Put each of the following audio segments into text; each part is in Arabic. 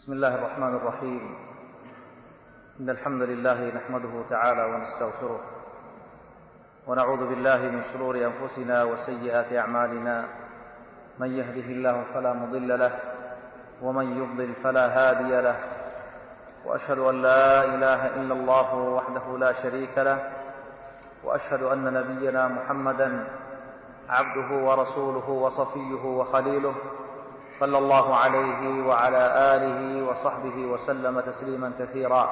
بسم الله الرحمن الرحيم. إن الحمد لله نحمده تعالى ونستغفره ونعوذ بالله من شرور أنفسنا وسيئات أعمالنا. من يهده الله فلا مضل له ومن يضلل فلا هادي له، وأشهد أن لا إله إلا الله وحده لا شريك له، وأشهد أن نبينا محمدا عبده ورسوله وصفيه وخليله، صلى الله عليه وعلى آله وصحبه وسلم تسليما كثيرا.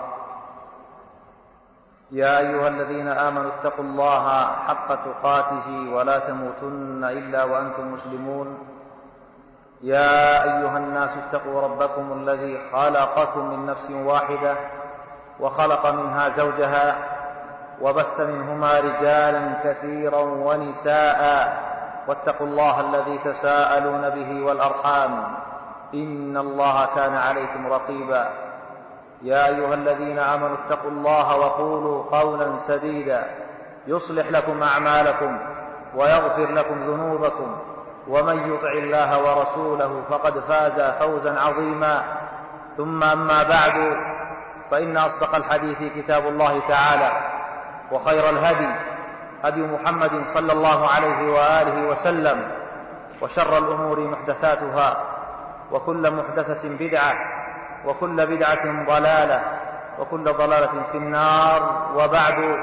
يا أيها الذين آمنوا اتقوا الله حق تقاته ولا تموتن إلا وأنتم مسلمون. يا أيها الناس اتقوا ربكم الذي خلقكم من نفس واحدة وخلق منها زوجها وبث منهما رجالا كثيرا ونساء، واتقوا الله الذي تساءلون به والأرحام، إن الله كان عليكم رقيبا. يا أيها الذين آمنوا اتقوا الله وقولوا قولا سديدا يصلح لكم أعمالكم ويغفر لكم ذنوبكم، ومن يطع الله ورسوله فقد فاز فوزا عظيما. ثم أما بعد، فإن أصدق الحديث كتاب الله تعالى، وخير الهدي هدي محمد صلى الله عليه وآله وسلم، وشر الأمور محدثاتها، وكل محدثة بدعة، وكل بدعة ضلالة، وكل ضلالة في النار. وبعد،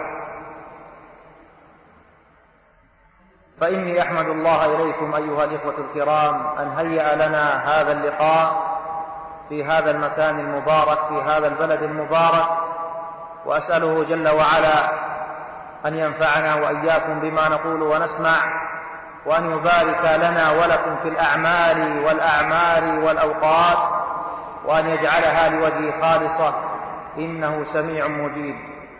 فإني أحمد الله إليكم أيها الإخوة الكرام أن هيأ لنا هذا اللقاء في هذا المكان المبارك في هذا البلد المبارك، وأسأله جل وعلا أن ينفعنا وإياكم بما نقول ونسمع، وأن يبارك لنا ولكم في الأعمال والأعمار والأوقات، وأن يجعلها لوجهه خالصة، إنه سميع مجيب.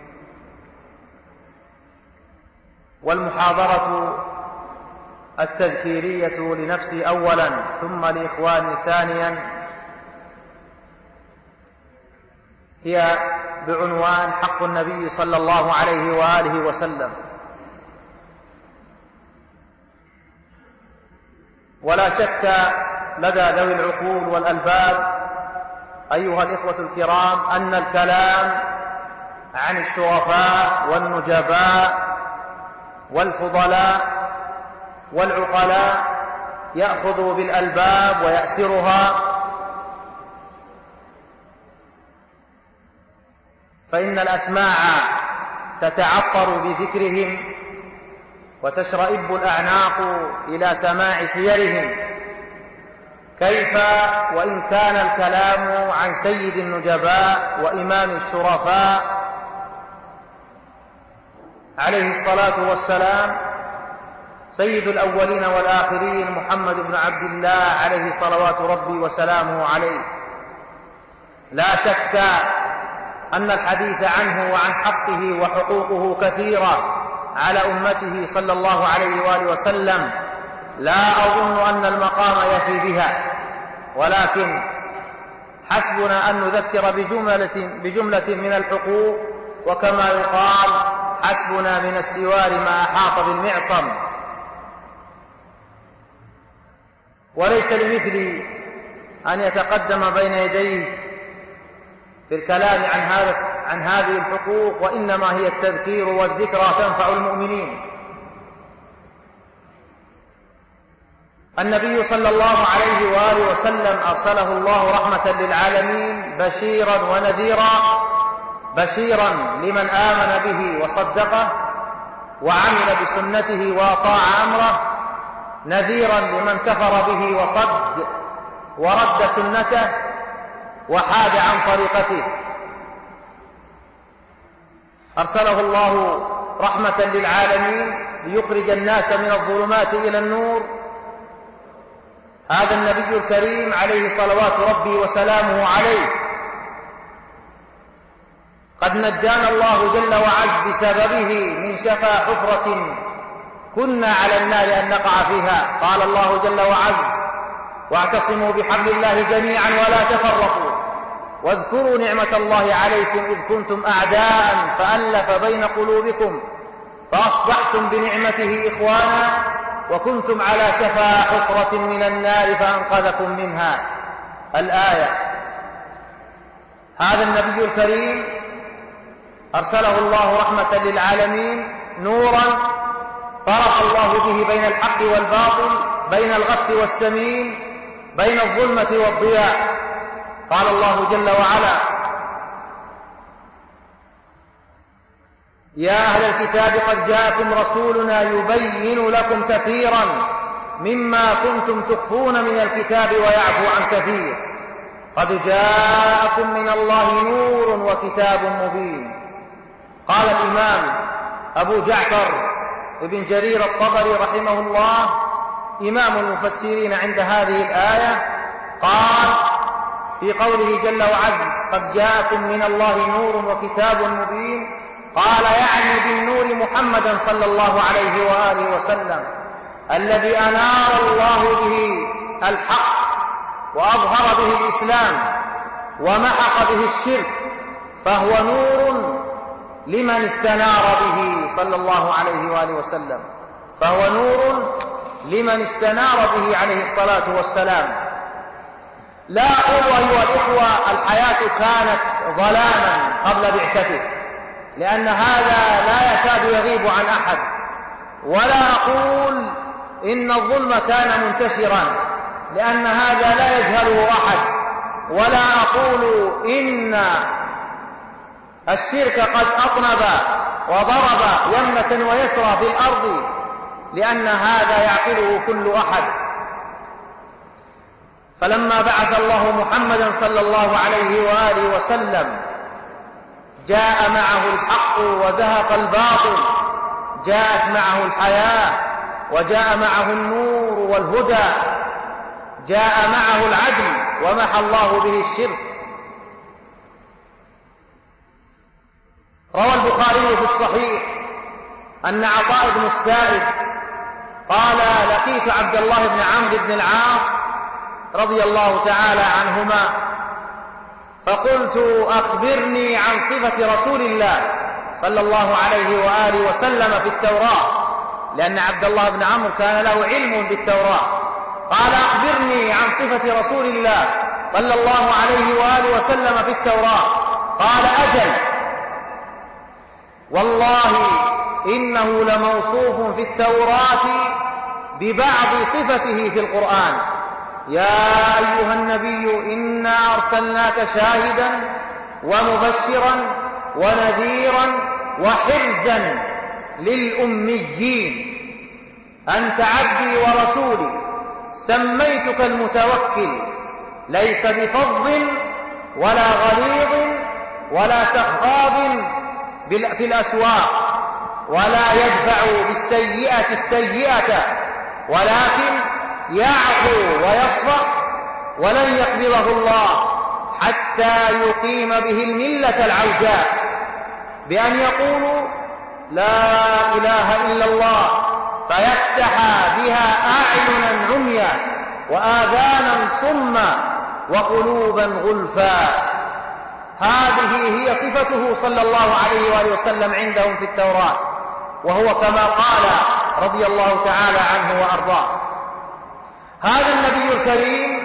والمحاضرة التذكيرية لنفسي أولا ثم لإخواني ثانيا هي بعنوان حق النبي صلى الله عليه وآله وسلم. ولا شك لدى ذوي العقول والألباب أيها الإخوة الكرام أن الكلام عن الشرفاء والنجباء والفضلاء والعقلاء يأخذ بالألباب ويأسرها، فإن الأسماع تتعطر بذكرهم وتشرئب الأعناق إلى سماع سيرهم، كيف وإن كان الكلام عن سيد النجباء وإمام الشرفاء عليه الصلاة والسلام، سيد الأولين والآخرين، محمد بن عبد الله عليه صلوات ربي وسلامه عليه. لا شك أن الحديث عنه وعن حقه وحقوقه كثيرة على أمته صلى الله عليه وآله وسلم، لا أظن أن المقام يفي بها، ولكن حسبنا أن نذكر بجملة من الحقوق، وكما يقال حسبنا من السوار ما أحاط بالمعصم. وليس لمثلي أن يتقدم بين يديه في الكلام عن هذه الحقوق، وإنما هي التذكير والذكرى تنفع المؤمنين. النبي صلى الله عليه وآله وسلم أرسله الله رحمة للعالمين بشيرا ونذيرا، بشيرا لمن آمن به وصدقه وعمل بسنته وأطاع أمره، نذيرا لمن كفر به وصد ورد سنته وحاد عن طريقته. أرسله الله رحمة للعالمين ليخرج الناس من الظلمات إلى النور. هذا النبي الكريم عليه صلوات ربي وسلامه عليه قد نجانا الله جل وعز بسببه من شفا حفرة كنا على النار أن نقع فيها. قال الله جل وعز: واعتصموا بحبل الله جميعا ولا تفرقوا، واذكروا نعمة الله عليكم إذ كنتم أعداء فألف بين قلوبكم فأصبحتم بنعمته إخوانا وكنتم على شفا حفرة من النار فأنقذكم منها. الآية. هذا النبي الكريم أرسله الله رحمة للعالمين، نورا فرق الله به بين الحق والباطل، بين الغث والسمين، بين الظلمة والضياء. قال الله جل وعلا: يا أهل الكتاب قد جاءكم رسولنا يبين لكم كثيرا مما كنتم تخفون من الكتاب ويعفو عن كثير، قد جاءكم من الله نور وكتاب مبين. قال الإمام أبو جعفر ابن جرير الطبري رحمه الله، إمام المفسرين عند هذه الآية، قال في قوله جل وعز: قد جاءكم من الله نور وكتاب مبين، قال يعني بالنور محمدا صلى الله عليه وآله وسلم، الذي أنار الله به الحق وأظهر به الإسلام ومحق به الشرك، فهو نور لمن استنار به صلى الله عليه وآله وسلم، فهو نور لمن استنار به عليه الصلاة والسلام. لا أقول أيها الإخوة الحياة كانت ظلاما قبل بعثته، لأن هذا لا يكاد يغيب عن أحد، ولا أقول إن الظلم كان منتشرا، لأن هذا لا يجهله أحد، ولا أقول إن الشرك قد أطنب وضرب يمنة ويسرى في الأرض، لأن هذا يعقله كل أحد. فلما بعث الله محمدا صلى الله عليه وآله وسلم جاء معه الحق وزهق الباطل، جاءت معه الحياة، وجاء معه النور والهدى، جاء معه العدل ومحى الله به الشرك. روى البخاري في الصحيح أن عطاء بن السائب قال: لقيت عبد الله بن عمرو بن العاص رضي الله تعالى عنهما، فقلت: أخبرني عن صفة رسول الله صلى الله عليه وآله وسلم في التوراة، لأن عبد الله بن عمرو كان له علم بالتوراة. قال: أخبرني عن صفة رسول الله صلى الله عليه وآله وسلم في التوراة. قال: أجل، والله إنه لموصوف في التوراة ببعض صفته في القرآن: يا أيها النبي إنا أرسلناك شاهدا ومبشرا ونذيرا وحرزا للأميين، أنت عبدي ورسولي، سميتك المتوكل، ليس بفظ ولا غليظ ولا سخاب في الأسواق، ولا يدفع بالسيئة السيئة، ولكن يعفو ويصفح، ولن يقبضه الله حتى يقيم به الملة العوجاء، بأن يقولوا لا إله إلا الله، فيفتح بها أعينا عميا وآذانا صما وقلوبا غلفا. هذه هي صفته صلى الله عليه وآله وسلم عندهم في التوراة، وهو كما قال رضي الله تعالى عنه وأرضاه. هذا النبي الكريم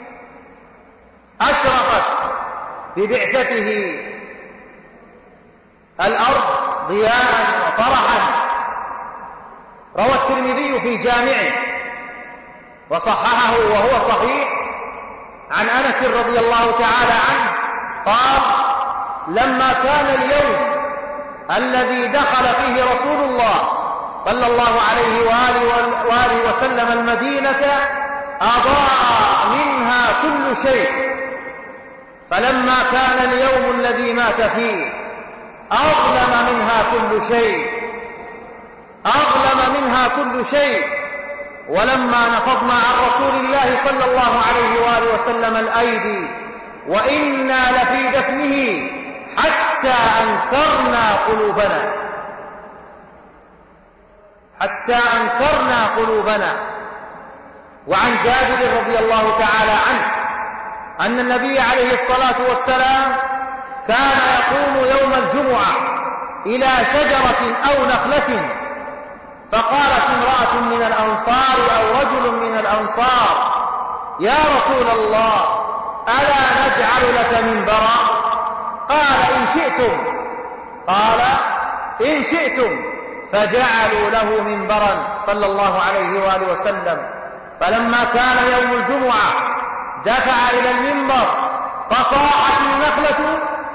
أشرقت ببعثته الأرض ضياء وفرحا. روى الترمذي في جامعه وصححه وهو صحيح عن أنس رضي الله تعالى عنه قال: لما كان اليوم الذي دخل فيه رسول الله صلى الله عليه وآله وسلم المدينة أضاء منها كل شيء، فلما كان اليوم الذي مات فيه أظلم منها كل شيء، أظلم منها كل شيء. ولما نفضنا عن رسول الله صلى الله عليه وآله وسلم الأيدي وإنا لفي دفنه حتى أنكرنا قلوبنا، حتى أنكرنا قلوبنا. وعن جابر رضي الله تعالى عنه أن النبي عليه الصلاة والسلام كان يقوم يوم الجمعة إلى شجرة أو نخلة، فقالت امرأة من الأنصار أو رجل من الأنصار: يا رسول الله، ألا نجعل لك منبرا؟ قال إن شئتم فجعلوا له منبرا صلى الله عليه وآله وسلم. فلما كان يوم الجمعة دفع إلى المنبر فصاحت النخلة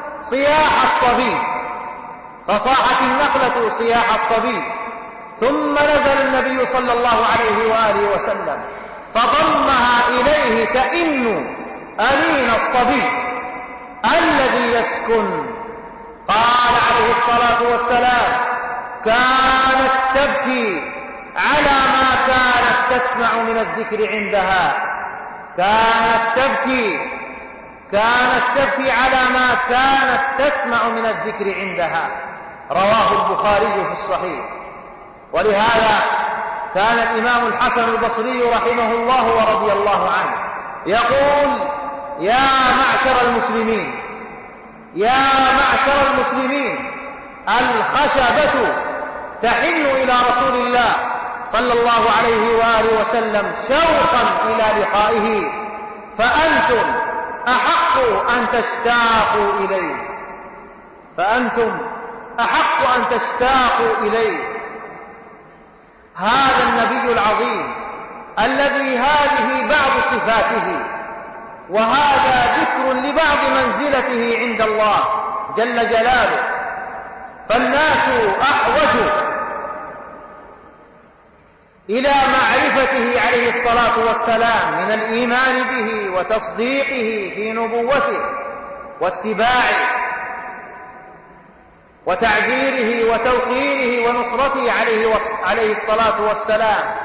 صياح الصبي، ثم نزل النبي صلى الله عليه وآله وسلم فضمها إليه كأن أنين الصبي الذي يسكن. قال عليه الصلاة والسلام: كانت تبكي على ما كانت تسمع من الذكر عندها، كانت تبكي على ما كانت تسمع من الذكر عندها. رواه البخاري في الصحيح. ولهذا كان الإمام الحسن البصري رحمه الله ورضي الله عنه يقول: يا معشر المسلمين، الخشبة تحن إلى رسول الله صلى الله عليه وآله وسلم شوقا إلى لقائه، فأنتم أحق أن تشتاقوا إليه. هذا النبي العظيم الذي هذه بعض صفاته، وهذا ذكر لبعض منزلته عند الله جل جلاله، فالناس أحوج إلى معرفته عليه الصلاة والسلام من الإيمان به وتصديقه في نبوته واتباعه وتعزيره وتوقيره ونصرته عليه الصلاة والسلام،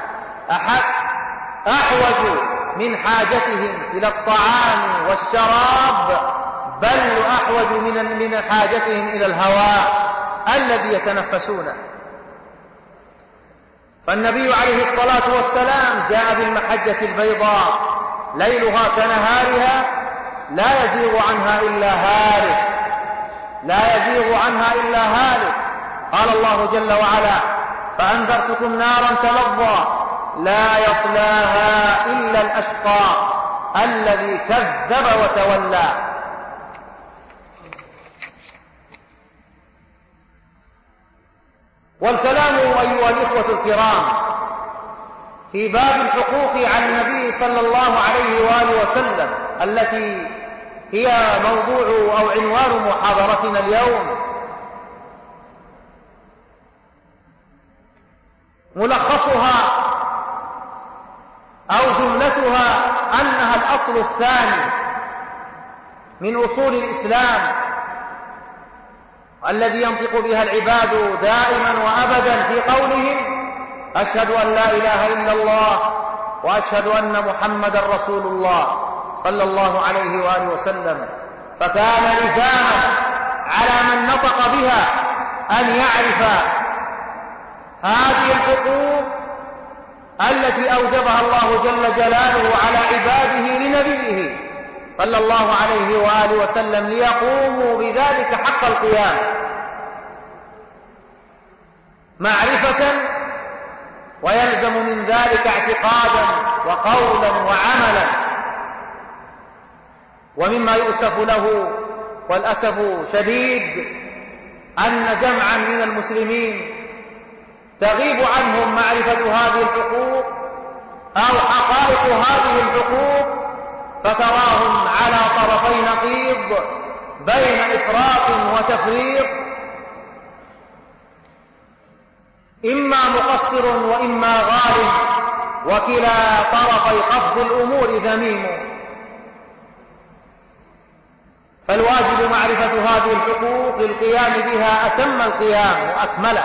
أحوج من حاجتهم إلى الطعام والشراب، بل أحوج من حاجتهم إلى الهواء الذي يتنفسونه. فالنبي عليه الصلاة والسلام جاء بالمحجة البيضاء ليلها كنهارها لا يزيغ عنها إلا هالك. قال الله جل وعلا: فأنذرتكم نارا تلظى لا يصلاها إلا الأشقى الذي كذب وتولى. والكلام أيها الإخوة الكرام في باب الحقوق على النبي صلى الله عليه وآله وسلم، التي هي موضوع أو عنوان محاضرتنا اليوم، ملخصها أو جملتها أنها الأصل الثاني من أصول الإسلام، الذي ينطق بها العباد دائما وأبدا في قولهم: أشهد أن لا إله إلا الله وأشهد أن محمدا رسول الله صلى الله عليه وآله وسلم. فكان لزاما على من نطق بها أن يعرف هذه الحقوق التي أوجبها الله جل جلاله على عباده لنبيه صلى الله عليه وآله وسلم ليقوموا بذلك حق القيام، معرفة، ويلزم من ذلك اعتقادا وقولا وعملا. ومما يؤسف له والأسف شديد أن جمعا من المسلمين تغيب عنهم معرفة هذه الحقوق أو حقائق هذه الحقوق، فتراهم على طرفي نقيض بين إفراط وتفريط، إما مقصر وإما غال، وكلا طرفي قصد الأمور ذميم. فالواجب معرفة هذه الحقوق للقيام بها أتم القيام وأكمله.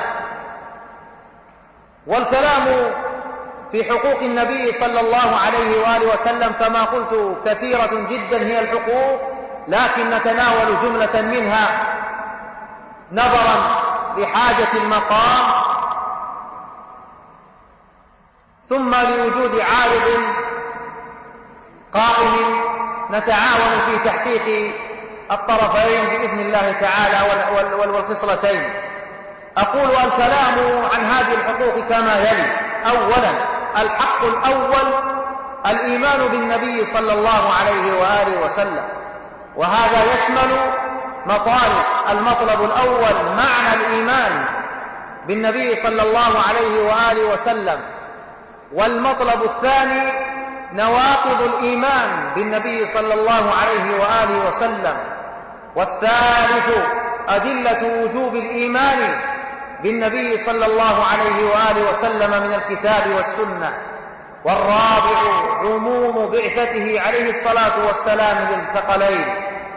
والكلام في حقوق النبي صلى الله عليه وآله وسلم كما قلت كثيرة جدا هي الحقوق، لكن نتناول جملة منها نظرا لحاجة المقام، ثم لوجود عارض قائم نتعاون في تحقيق الطرفين بإذن الله تعالى والخصلتين. أقول الكلام عن هذه الحقوق كما يلي: أولا، الحق الأول الإيمان بالنبي صلى الله عليه وآله وسلم، وهذا يشمل مطالب. المطلب الأول معنى الإيمان بالنبي صلى الله عليه وآله وسلم، والمطلب الثاني نواقض الإيمان بالنبي صلى الله عليه وآله وسلم، والثالث أدلة وجوب الإيمان بالنبي صلى الله عليه وآله وسلم من الكتاب والسنة، والرابع عموم بعثته عليه الصلاة والسلام للثقلين.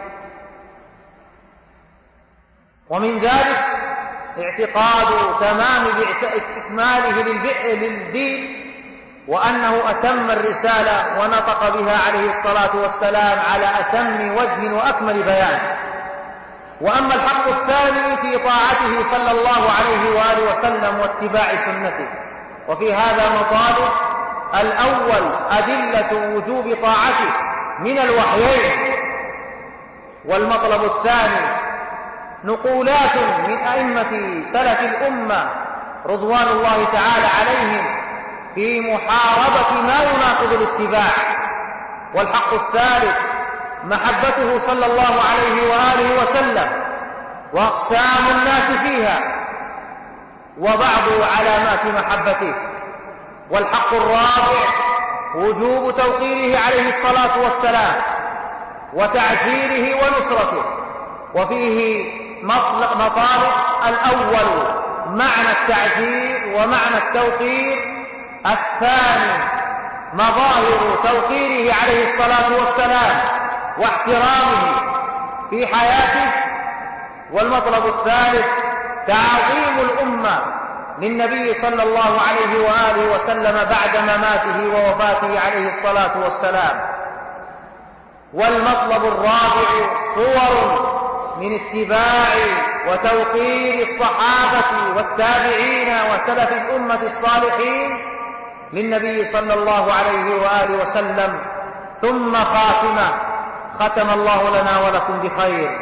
ومن ذلك اعتقاد تمام إكماله للدين، وأنه أتم الرسالة ونطق بها عليه الصلاة والسلام على أتم وجه وأكمل بيان. وأما الحق الثاني في طاعته صلى الله عليه وآله وسلم واتباع سنته، وفي هذا مطالب. الأول أدلة وجوب طاعته من الوحيين، والمطلب الثاني نقولات من أئمة سلف الأمة رضوان الله تعالى عليهم في محاربة ما يناقض الاتباع. والحق الثالث محبته صلى الله عليه وآله وسلم وأقسام الناس فيها وبعض علامات محبته. والحق الرابع وجوب توقيره عليه الصلاة والسلام وتعزيره ونصرته. وفيه مطالب. الأول معنى التعزير ومعنى التوقير، الثاني مظاهر توقيره عليه الصلاة والسلام واحترامه في حياته، والمطلب الثالث تعظيم الأمة للنبي صلى الله عليه وآله وسلم بعد مماته ووفاته عليه الصلاة والسلام. والمطلب الرابع صور من اتباع وتوقير الصحابة والتابعين وسلف الأمة الصالحين للنبي صلى الله عليه وآله وسلم. ثم خاتمة، ختم الله لنا ولكم بخير.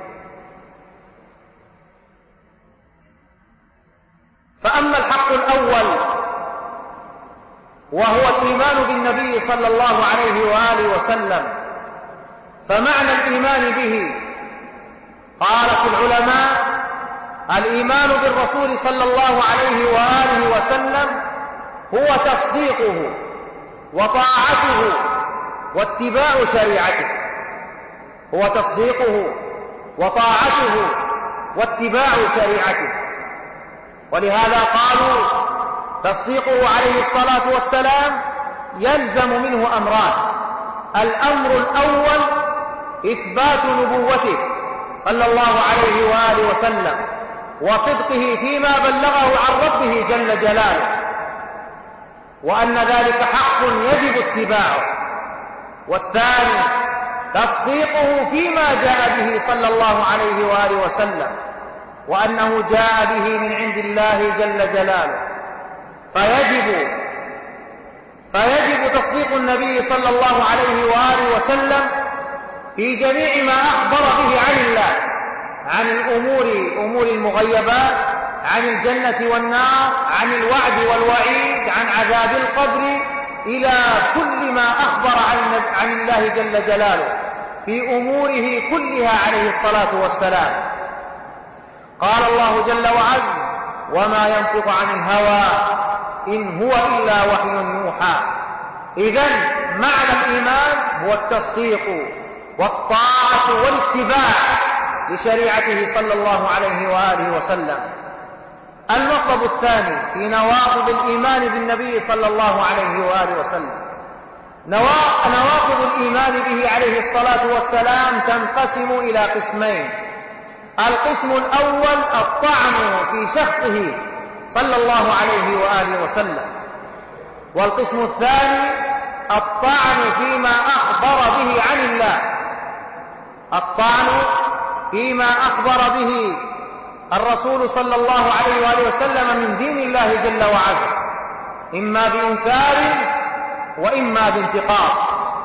فأما الحق الأول وهو الإيمان بالنبي صلى الله عليه وآله وسلم، فمعنى الإيمان به قالت العلماء: الإيمان بالرسول صلى الله عليه وآله وسلم هو تصديقه وطاعته واتباع شريعته. هو تصديقه وطاعته واتباع شريعته. ولهذا قالوا تصديقه عليه الصلاة والسلام يلزم منه أمران: الأمر الأول إثبات نبوته صلى الله عليه وآله وسلم وصدقه فيما بلغه عن ربه جل جلاله، وأن ذلك حق يجب اتباعه. والثاني تصديقه فيما جاء به صلى الله عليه وآله وسلم، وأنه جاء به من عند الله جل جلاله. فيجب تصديق النبي صلى الله عليه وآله وسلم في جميع ما أخبر به عن الله، عن أمور المغيبات، عن الجنة والنار، عن الوعد والوعيد، عن عذاب القبر، إلى كل ما أخبر عن الله جل جلاله في أموره كلها عليه الصلاة والسلام. قال الله جل وعز: وما ينطق عن الهوى إن هو إلا وحي يوحى. إذن معنى الإيمان هو التصديق والطاعة والاتباع لشريعته صلى الله عليه وآله وسلم. المطلب الثاني في نواقض الإيمان بالنبي صلى الله عليه وآله وسلم. نواقض الإيمان به عليه الصلاة والسلام تنقسم إلى قسمين: القسم الأول الطعن في شخصه صلى الله عليه وآله وسلم، والقسم الثاني الطعن فيما أخبر به عن الله، الطعن فيما أخبر به الرسول صلى الله عليه وآله وسلم من دين الله جل وعلا، إما بإنكار وإما بانتقاص.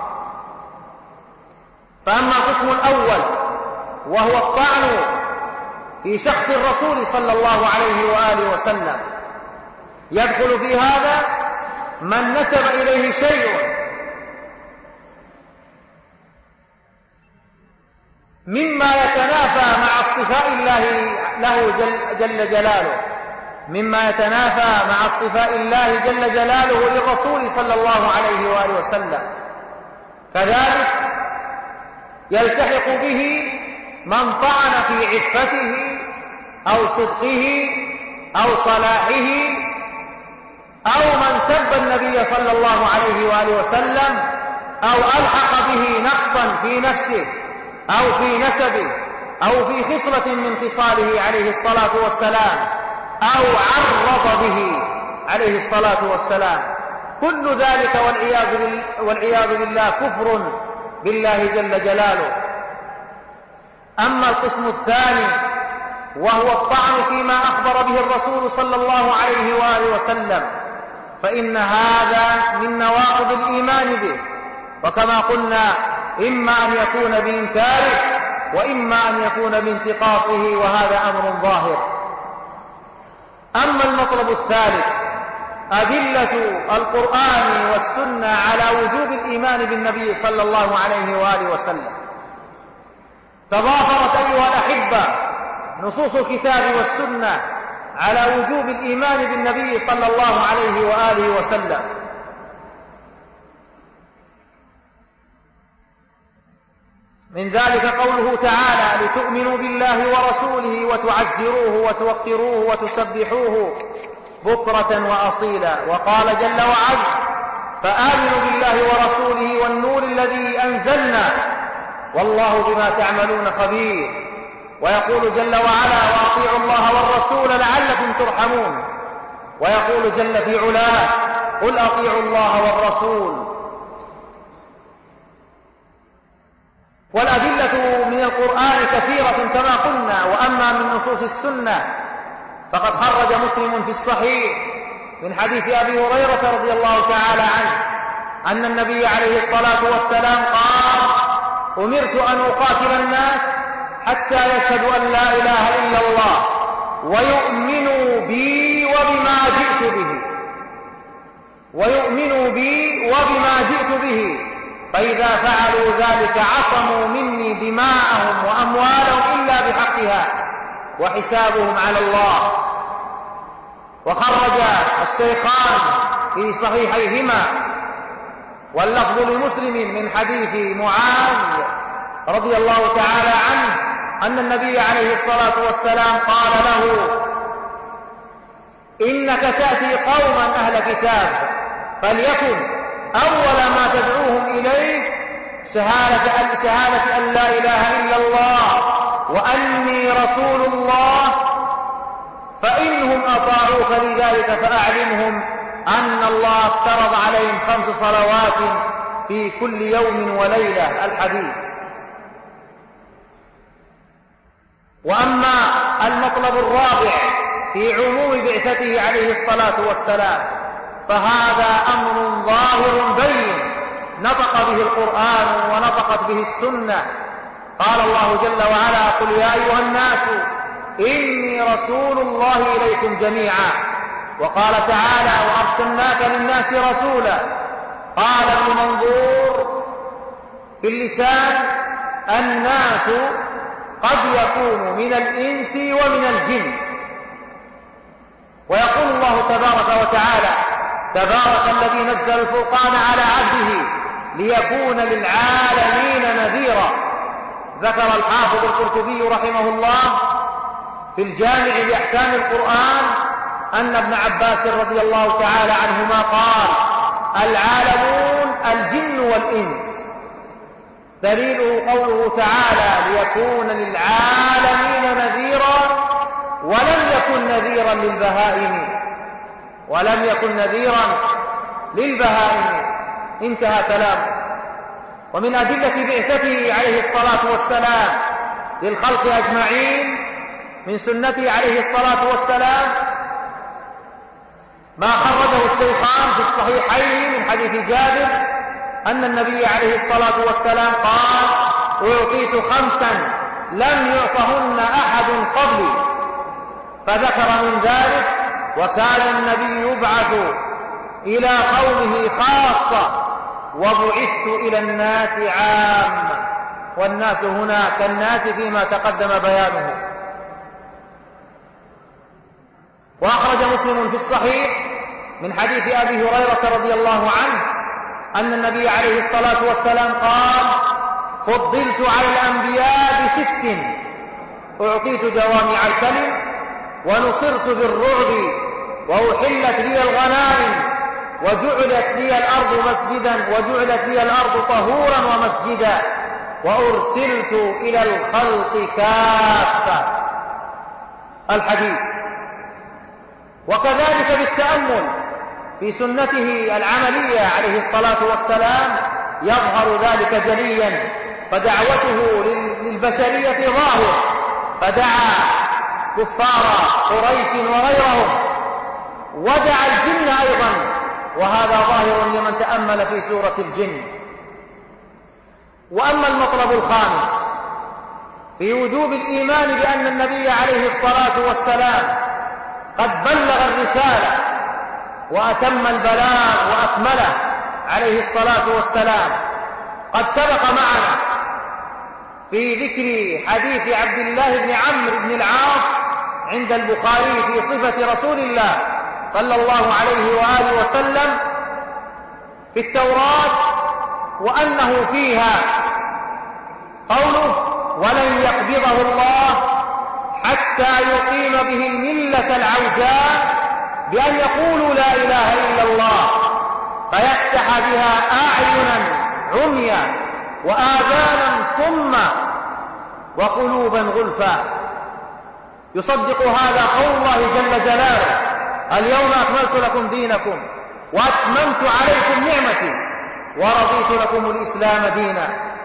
فأما القسم الأول وهو الطعن في شخص الرسول صلى الله عليه وآله وسلم، يدخل في هذا من نسب إليه شيء مما يتنافى اصطفاء الله له جل جلاله، مما يتنافى مع اصطفاء الله جل جلاله للرسول صلى الله عليه وآله وسلم. كذلك يلتحق به من طعن في عفته أو صدقه أو صلاحه، أو من سب النبي صلى الله عليه وآله وسلم، أو ألحق به نقصا في نفسه أو في نسبه أو في خصلة من خصاله عليه الصلاة والسلام، أو عرض به عليه الصلاة والسلام. كل ذلك والعياذ بالله كفر بالله جل جلاله. أما القسم الثاني وهو الطعن فيما أخبر به الرسول صلى الله عليه وآله وسلم، فإن هذا من نواقض الإيمان به، وكما قلنا إما أن يكون بإنكاره وإما أن يكون بانتقاصه، وهذا أمر ظاهر. أما المطلب الثالث أدلة القرآن والسنة على وجوب الإيمان بالنبي صلى الله عليه وآله وسلم. تضافرت أيها الأحبة نصوص الكتاب والسنة على وجوب الإيمان بالنبي صلى الله عليه وآله وسلم. من ذلك قوله تعالى: لتؤمنوا بالله ورسوله وتعزروه وتوقروه وتسبحوه بكرة وأصيلا. وقال جل وعلا: فآمنوا بالله ورسوله والنور الذي أنزلنا والله بما تعملون خبير. ويقول جل وعلا: وأطيعوا الله والرسول لعلكم ترحمون. ويقول جل في علاه: قل أطيعوا الله والرسول. والأدلة من القرآن كثيرة كما قلنا. وأما من نصوص السنة فقد خرج مسلم في الصحيح من حديث أبي هريرة رضي الله تعالى عنه أن النبي عليه الصلاة والسلام قال: أمرت أن أقاتل الناس حتى يشهدوا أن لا إله إلا الله ويؤمنوا بي وبما جئت به فإذا فعلوا ذلك عصموا مني دماءهم وأموالهم إلا بحقها وحسابهم على الله. وخرج الشيخان في صحيحيهما واللفظ لمسلم من حديث معاذ رضي الله تعالى عنه أن النبي عليه الصلاة والسلام قال له: إنك تأتي قوما أهل كتاب فليكن أول ما تدعوهم إليه شهادة أن لا إله إلا الله وأني رسول الله، فإنهم أطاعوك لذلك فأعلمهم أن الله افترض عليهم 5 صلوات في كل يوم وليلة. الحديث. وأما المطلب الرابع في عموم بعثته عليه الصلاة والسلام فهذا أمر ظاهر بين نطق به القرآن ونطقت به السنة. قال الله جل وعلا: قل يا أيها الناس إني رسول الله إليكم جميعا. وقال تعالى: وأرسلناك للناس رسولا. قال ابن منظور في اللسان: الناس قد يكون من الإنس ومن الجن. ويقول الله تبارك وتعالى: تبارك الذي نزل الفرقان على عبده ليكون للعالمين نذيرا. ذكر الحافظ القرطبي رحمه الله في الجامع لأحكام القرآن أن ابن عباس رضي الله تعالى عنهما قال: العالمون الجن والإنس. دليله قوله تعالى: ليكون للعالمين نذيرا، ولم يكن نذيرا للبهائم. انتهى كلامه. ومن أدلة بعثته عليه الصلاة والسلام للخلق أجمعين من سنته عليه الصلاة والسلام ما خرجه الشيخان في الصحيحين من حديث جابر أن النبي عليه الصلاة والسلام قال: أعطيت 5 لم يعطهن أحد قبلي. فذكر من ذلك: وكان النبي يبعث إلى قومه خاصة وبعثت إلى الناس عامة. والناس هنا كالناس فيما تقدم بيانه. وأخرج مسلم في الصحيح من حديث أبي هريرة رضي الله عنه أن النبي عليه الصلاة والسلام قال: فضلت على الأنبياء ب6: أعطيت جوامع الكلم، ونصرت بالرعب، وأحلت لي الغنائم، وجعلت لي الأرض مسجدا، وجعلت لي الأرض طهورا ومسجدا، وأرسلت إلى الخلق كافة. الحديث. وكذلك بالتأمل في سنته العملية عليه الصلاة والسلام يظهر ذلك جليا، فدعوته للبشرية ظاهر، فدعا كفار قريش وغيرهم، ودعا الجن أيضا، وهذا ظاهر لمن تأمل في سورة الجن. وأما المطلب الخامس في وجوب الإيمان بأن النبي عليه الصلاة والسلام قد بلغ الرسالة وأتم البلاغ وأكمله عليه الصلاة والسلام، قد سبق معنا في ذكر حديث عبد الله بن عمرو بن العاص عند البخاري في صفة رسول الله صلى الله عليه وآله وسلم في التوراة، وأنه فيها قوله: ولن يقبضه الله حتى يقيم به الملة العوجاء بأن يقولوا لا إله إلا الله، فيفتح بها أعينا عميا وآذانا صما وقلوبا غلفا. يصدق هذا قول الله جل جلاله: اليوم أكملت لكم دينكم وأتممت عليكم نعمتي ورضيت لكم الإسلام دينا.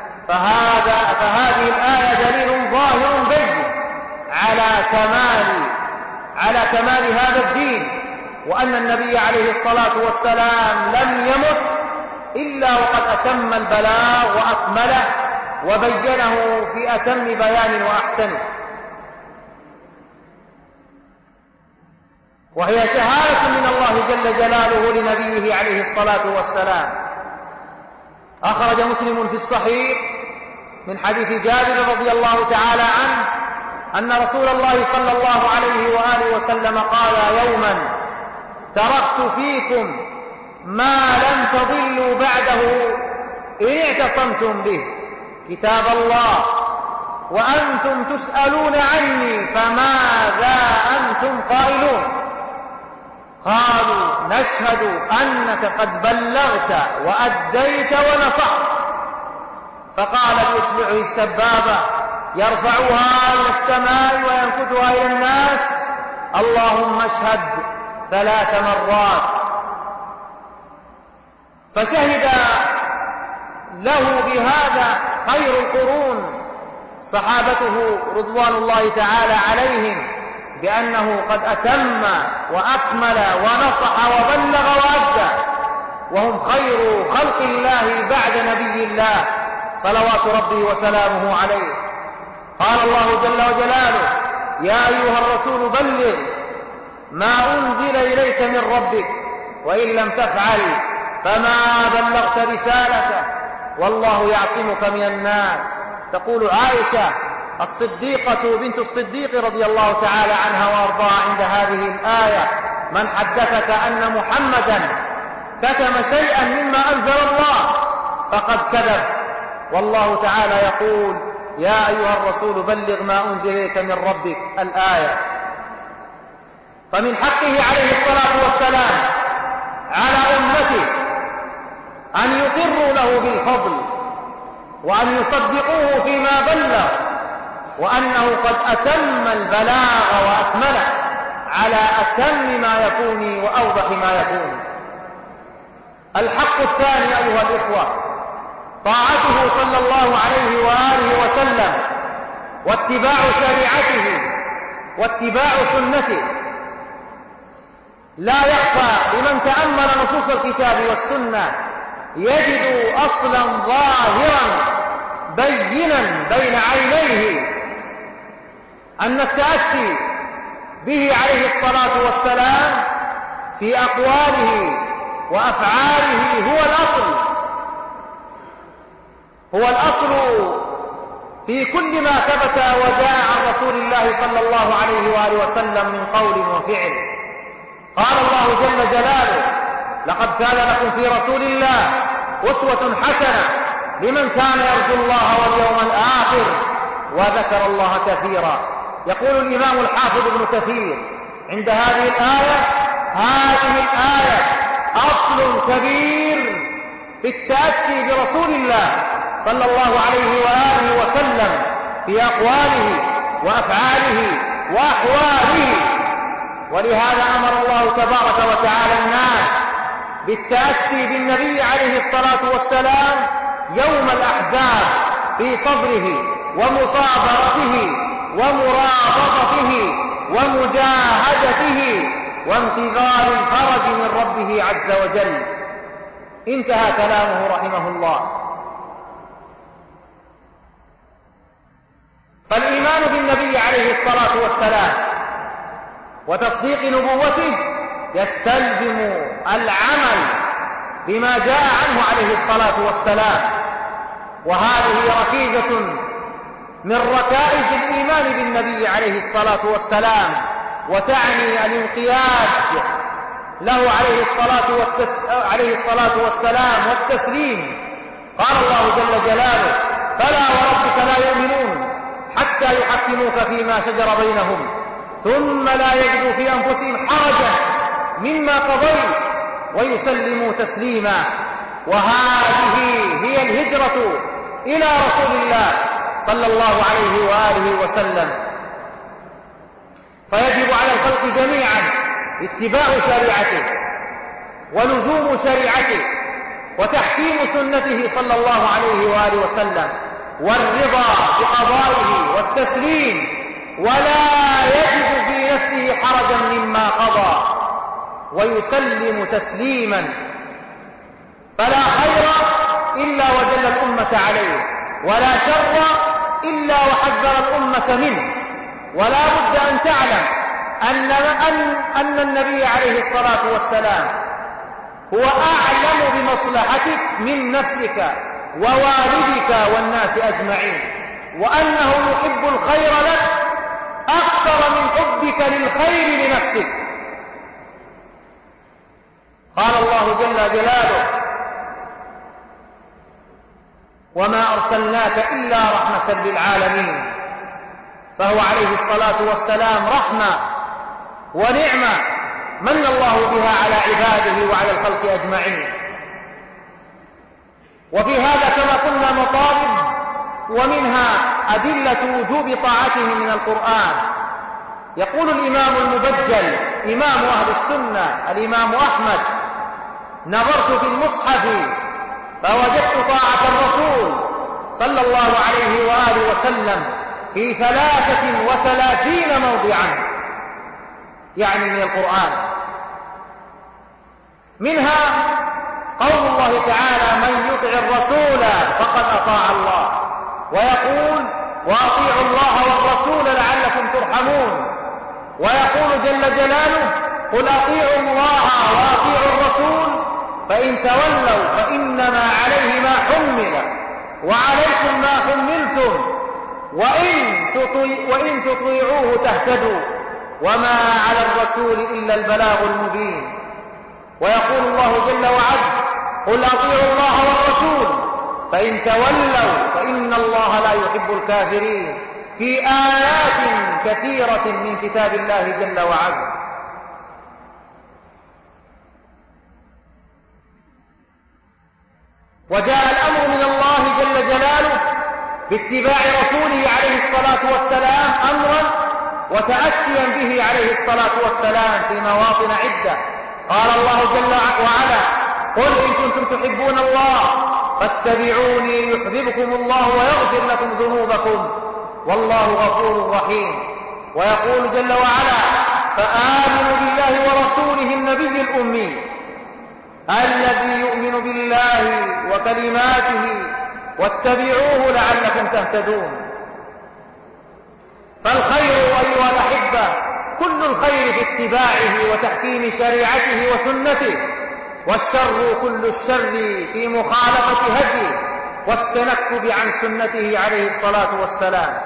فهذه الآية دليل ظاهر بين على كمال هذا الدين، وأن النبي عليه الصلاة والسلام لم يمت إلا وقد أتم البلاغ وأكمله وبينه في أتم بيان وأحسنه. وهي شهادة من الله جل جلاله لنبيه عليه الصلاة والسلام. أخرج مسلم في الصحيح من حديث جابر رضي الله تعالى عنه أن رسول الله صلى الله عليه وآله وسلم قال يوما: تركت فيكم ما لن تضلوا بعده إن اعتصمتم به، كتاب الله، وأنتم تسألون عني فماذا أنتم قائلون؟ قالوا: نشهد أنك قد بلغت وأديت ونصحت. فقال بإصبعه السبابة يرفعها إلى السماء وينكتها إلى الناس: اللهم اشهد 3 مرات. فشهد له بهذا خير القرون صحابته رضوان الله تعالى عليهم بأنه قد أتم وأكمل ونصح وبلغ وأدى، وهم خير خلق الله بعد نبي الله صلوات ربي وسلامه عليه. قال الله جل وجلاله: يا أيها الرسول بلغ ما أنزل إليك من ربك وإن لم تفعل فما بلغت رسالته والله يعصمك من الناس. تقول عائشة الصديقة بنت الصديق رضي الله تعالى عنها وأرضاها عند هذه الآية: من حدثك أن محمدا كتم شيئا مما أنزل الله فقد كذب. والله تعالى يقول: يا أيها الرسول بلغ ما أنزل إليك من ربك. الآية. فمن حقه عليه الصلاة والسلام على أمته أن يقروا له بالفضل وأن يصدقوه فيما بلغ، وأنه قد أتم البلاغ وأكمله على أتم ما يكون وأوضح ما يكون. الحق الثاني أيها الإخوة طاعته صلى الله عليه وآله وسلم واتباع شريعته واتباع سنته. لا يخفى لمن تأمل نصوص الكتاب والسنة يجد أصلا ظاهرا بينا بين عينيه أن التأسي به عليه الصلاة والسلام في أقواله وأفعاله هو الأصل في كل ما ثبت وجاء عن رسول الله صلى الله عليه وآله وسلم من قول وفعل. لقد كان لكم في رسول الله أسوة حسنة لمن كان يرجو الله واليوم الآخر وذكر الله كثيرا. يقول الإمام الحافظ ابن كثير عند هذه الآية: هذه الآية أصل كبير في التأسي برسول الله صلى الله عليه وآله وسلم في أقواله وأفعاله وأحواله. ولهذا أمر الله تبارك وتعالى الناس بالتأسي بالنبي عليه الصلاة والسلام يوم الأحزاب في صبره ومصابرته ومرابطته ومجاهدته وانتظار الفرج من ربه عز وجل. انتهى كلامه رحمه الله. فالإيمان بالنبي عليه الصلاة والسلام وتصديق نبوته يستلزم العمل بما جاء عنه عليه الصلاة والسلام، وهذه ركيزة من ركائز الإيمان بالنبي عليه الصلاة والسلام، وتعني الانقياد له عليه الصلاة والسلام والتسليم. قال الله جل جلاله: فلا وربك لا يؤمنون حتى يحكموك فيما شجر بينهم ثم لا يجدوا في أنفسهم حرجا مما قضيت ويسلموا تسليما. وهذه هي الهجرة إلى رسول الله صلى الله عليه وآله وسلم. فيجب على الخلق جميعا اتباع شريعته ولزوم شريعته وتحكيم سنته صلى الله عليه وآله وسلم، والرضا بقضائه والتسليم، ولا يجد في نفسه حرجا مما قضى ويسلم تسليما. فلا خير إلا ودل الأمة عليه، ولا شر إلا وحذر الأمة منه. ولا بد أن تعلم أن النبي عليه الصلاة والسلام هو أعلم بمصلحتك من نفسك ووالدك والناس أجمعين، وأنه يحب الخير لك أكثر من حبك للخير لنفسك. قال الله جل جلاله: وما أرسلناك إلا رحمة للعالمين. فهو عليه الصلاة والسلام رحمة ونعمة من الله بها على عباده وعلى الخلق أجمعين. وفي هذا كما قلنا مطالب، ومنها أدلة وجوب طاعته من القرآن. يقول الإمام المبجل إمام أهل السنة الإمام أحمد: نظرت في المصحف فوجدت طاعة الرسول صلى الله عليه وآله وسلم في 33 موضعا، يعني من القرآن. منها قول الله تعالى: من يطع الرسول فقد أطاع الله، ويقول: وأطيعوا الله والرسول لعلكم ترحمون. ويقول جل جلاله: قل أطيعوا الله وأطيعوا الرسول فإن تولوا فإنما عليه ما حمل وعليكم ما حملتم وإن تطيعوه تهتدوا وما على الرسول إلا البلاغ المبين. ويقول الله جل وعز: قل أطيعوا الله والرسول فإن تولوا فإن الله لا يحب الكافرين، في آيات كثيرة من كتاب الله جل وعز. وجاء الأمر من الله جل جلاله باتباع رسوله عليه الصلاة والسلام أمرا وتأسيا به عليه الصلاة والسلام في مواطن عدة. قال الله جل وعلا: قل إن كنتم تحبون الله فاتبعوني يحببكم الله ويغفر لكم ذنوبكم والله غفور رحيم. ويقول جل وعلا: فآمنوا بالله ورسوله النبي الأمي الذي يؤمن بالله وكلماته واتبعوه لعلكم تهتدون. فالخير أيها الأحبة كل الخير في اتباعه وتحكيم شريعته وسنته، والشر كل الشر في مخالفة هديه والتنكب عن سنته عليه الصلاة والسلام.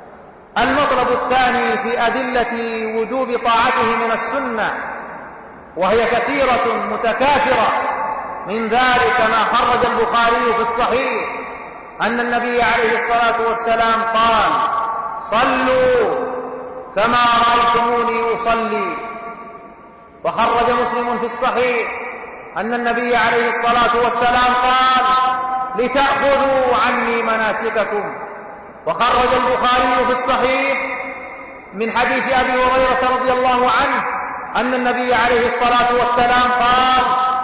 المطلب الثاني في أدلة وجوب طاعته من السنة وهي كثيرة متكاثرة. من ذلك ما خرج البخاري في الصحيح أن النبي عليه الصلاة والسلام قال: صلوا كما رأيتموني أصلي. وخرج مسلم في الصحيح أن النبي عليه الصلاة والسلام قال: لتأخذوا عني مناسككم. وخرج البخاري في الصحيح من حديث أبي هريرة رضي الله عنه أن النبي عليه الصلاة والسلام قال: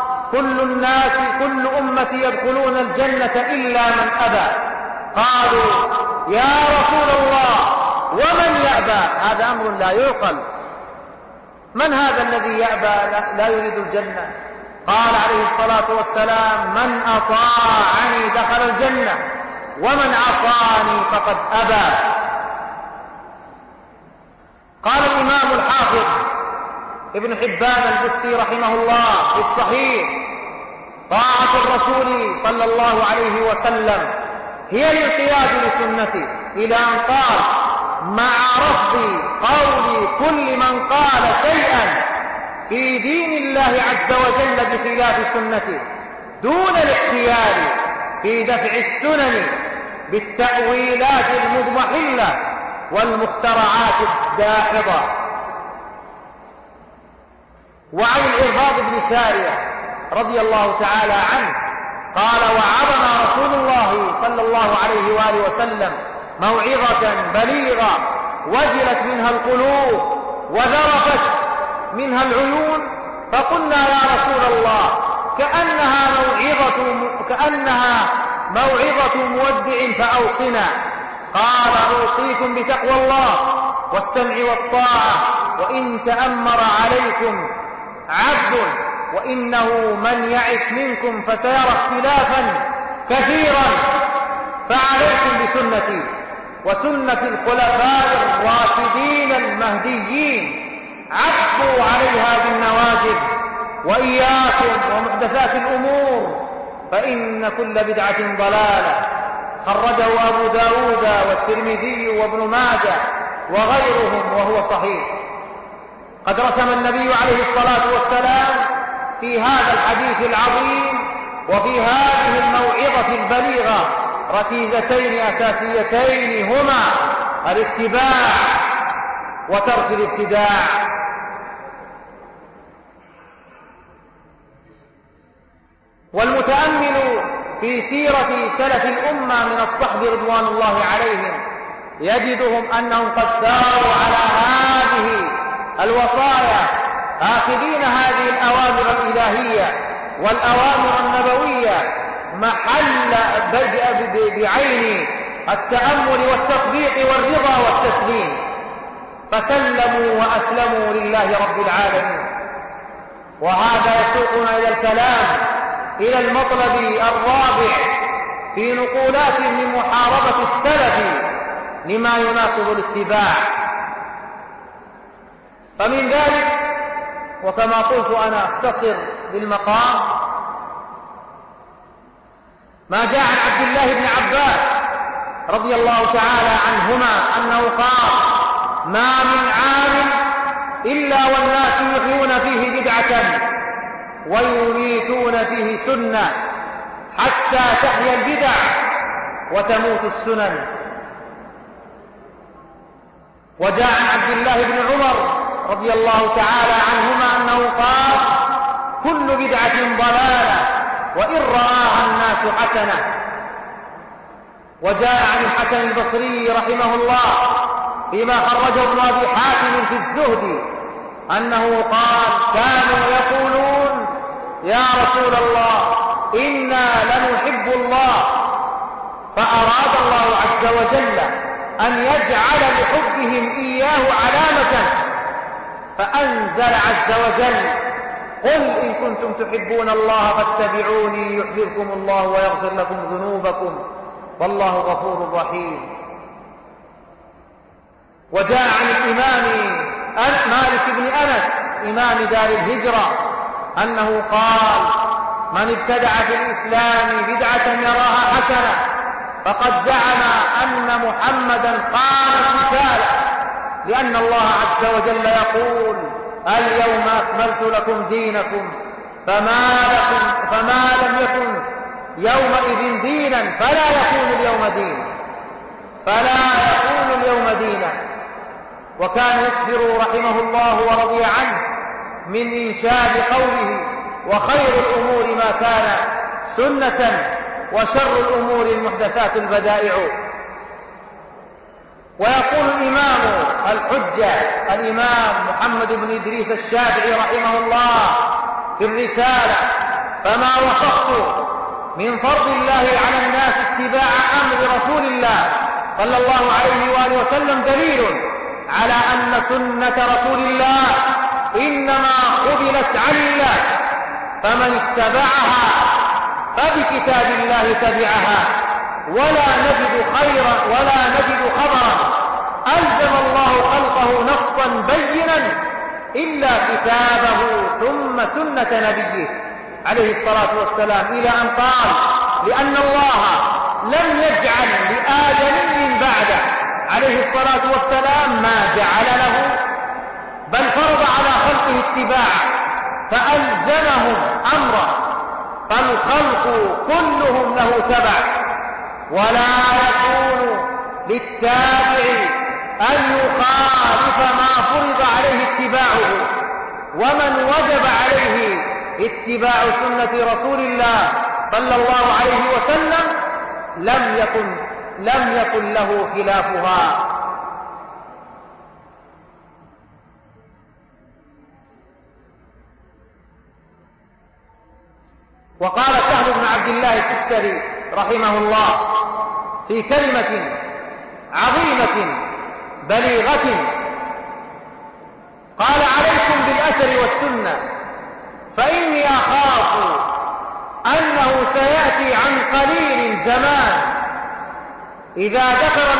كل أمتي يدخلون الجنة إلا من أبى. قالوا: يا رسول الله ومن يأبى؟ هذا أمر لا يعقل. من هذا الذي يأبى لا يريد الجنة؟ قال عليه الصلاة والسلام: من أطاعني دخل الجنة ومن عصاني فقد أبى. قال الإمام الحافظ ابن حبان البستي رحمه الله في الصحيح: طاعة الرسول صلى الله عليه وسلم هي الانقياد لسنته، إلى أن قال: مع رفض قول كل من قال شيئا في دين الله عز وجل بخلاف سنته، دون الاختيار في دفع السنن بالتأويلات المضمحلة والمخترعات الداحضة. وعن العرباض بن سارية رضي الله تعالى عنه قال: وعظنا رسول الله صلى الله عليه وآله وسلم موعظة بليغة وجلت منها القلوب وذرفت منها العيون، فقلنا: يا رسول الله كأنها موعظة مودع فأوصنا. قال: أوصيكم بتقوى الله والسمع والطاعة، وإن تأمر عليكم عبد، وإنه من يعش منكم فسيرى اختلافا كثيرا، فعليكم بسنتي وسنة الخلفاء الراشدين المهديين، عضوا عليها بالنواجذ، وإياكم ومحدثات الأمور، فإن كل بدعة ضلالة. خرجه أبو داود والترمذي وابن ماجه وغيرهم وهو صحيح. قد رسم النبي عليه الصلاة والسلام في هذا الحديث العظيم وفي هذه الموعظة البليغة ركيزتين أساسيتين، هما الاتباع وترك الابتداع. والمتأمل في سيرة سلف الأمة من الصحب رضوان الله عليهم يجدهم أنهم قد ساروا على هذه الوصايا، آخذين هذه الأوامر الإلهية والأوامر النبوية محل بعين التأمل والتطبيق والرضا والتسليم، فسلموا وأسلموا لله رب العالمين. وهذا يسوقنا إلى الكلام إلى المطلب الرابع في نقولات من محاربة السلف لما يناقض الاتباع. فمن ذلك، وكما قلت أنا أختصر بالمقام، ما جاء عن عبد الله بن عباس رضي الله تعالى عنهما أنه قال: ما من عام إلا والناس يحيون فيه بدعة ويميتون فيه سنة، حتى تحيا البدع وتموت السنن. وجاء عن عبد الله بن عمر رضي الله تعالى عنهما أنه قال: كل بدعة ضلالة وإن رآها الناس حسنة. وجاء عن الحسن البصري رحمه الله فيما خرجه ابن أبي حاتم في الزهد أنه قال: كانوا يقولون: يا رسول الله إنا لنحب الله، فأراد الله عز وجل أن يجعل لحبهم إياه علامة، فأنزل عز وجل: قل إن كنتم تحبون الله فاتبعوني يحببكم الله ويغفر لكم ذنوبكم والله غفور رحيم. وجاء عن الإمام مالك بن أنس إمام دار الهجرة أنه قال: من ابتدع في الإسلام بدعة يراها حسنة فقد زعم أن محمدا خان الرسالة، لأن الله عز وجل يقول: اليوم أكملت لكم دينكم، فما لم يكن يومئذ دينا فلا يكون اليوم دينا. وكان يكثر رحمه الله ورضي عنه من إنشاد قوله: وخير الأمور ما كان سنة وشر الأمور المحدثات البدائع. ويقول الإمام الحجة الإمام محمد بن إدريس الشافعي رحمه الله في الرسالة: فما وصفت من فرض الله على الناس اتباع أمر رسول الله صلى الله عليه وآله وسلم دليل على أن سنة رسول الله إنما قبلت عن الله، فمن اتبعها فبكتاب الله تبعها، ولا نجد خبرا ألزم الله خلقه نصا بينا إلا كتابه ثم سنة نبيه عليه الصلاة والسلام، إلى أن قال: لأن الله لم يجعل لآدمي بعده عليه الصلاة والسلام ما جعل له، بل فرض على خلقه اتباعه فألزمهم أمره، فالخلق كلهم له تبع، ولا يكون للتابع أن يخالف ما فرض عليه اتباعه. ومن وجب عليه اتباع سنة رسول الله صلى الله عليه وسلم لم يكن له خلافها. وقال سهل بن عبد الله التستري رحمه الله في كلمة عظيمة بليغة: قال: عليكم بالأثر والسنة، فإني أخاف أنه سيأتي عن قليل زمان إذا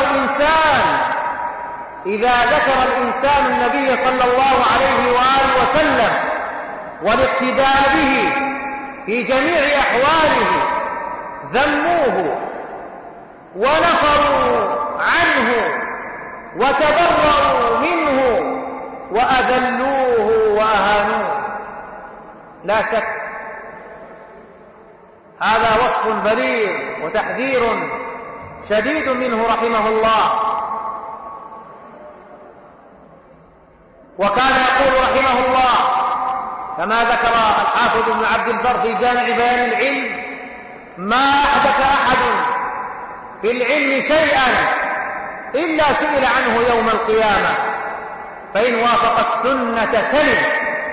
ذكر الإنسان النبي صلى الله عليه وآله وسلم والاقتداء به في جميع أحواله ذموه ونفروا عنه وتبرأوا منه وأذلوه وأهانوه. لا شك هذا وصف بليغ وتحذير شديد منه رحمه الله. وكان يقول رحمه الله كما ذكر الحافظ ابن عبد البر في جامع بيان العلم: ما أحدث أحد في العلم شيئا إلا سئل عنه يوم القيامة، فإن وافق السنة سلم،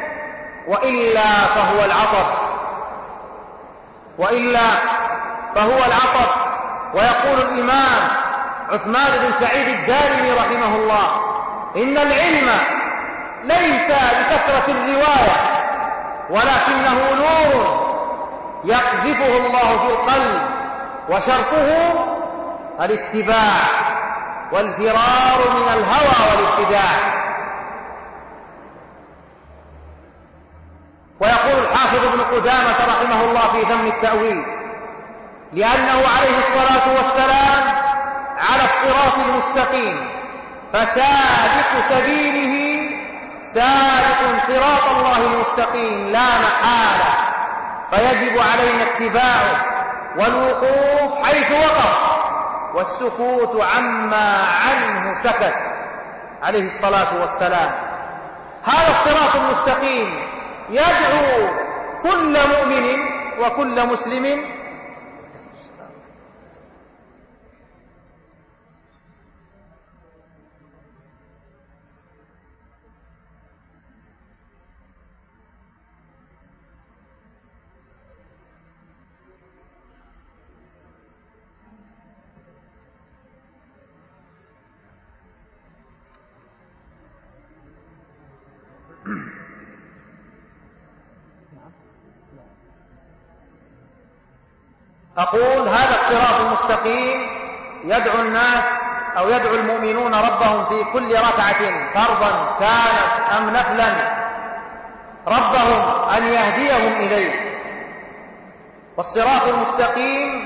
وإلا فهو العطب. ويقول الإمام عثمان بن سعيد الدارمي رحمه الله: إن العلم ليس بكثرة الرواية، ولكنه نور يقذفه الله في القلب، وشرطه الاتباع والفرار من الهوى والابتداع. ويقول الحافظ ابن قدامة رحمه الله في ذم التأويل: لأنه عليه الصلاة والسلام على الصراط المستقيم، فسالك سبيله سالك صراط الله المستقيم لا محالة، فيجب علينا اتباعه والوقوف حيث وقف، والسكوت عما عنه سكت عليه الصلاة والسلام. هذا الصراط المستقيم يدعو كل مؤمن وكل مسلم أقول هذا الصراط المستقيم يدعو الناس أو يدعو المؤمنون ربهم في كل ركعة فرضا كانت أم نفلا ربهم أن يهديهم إليه. والصراط المستقيم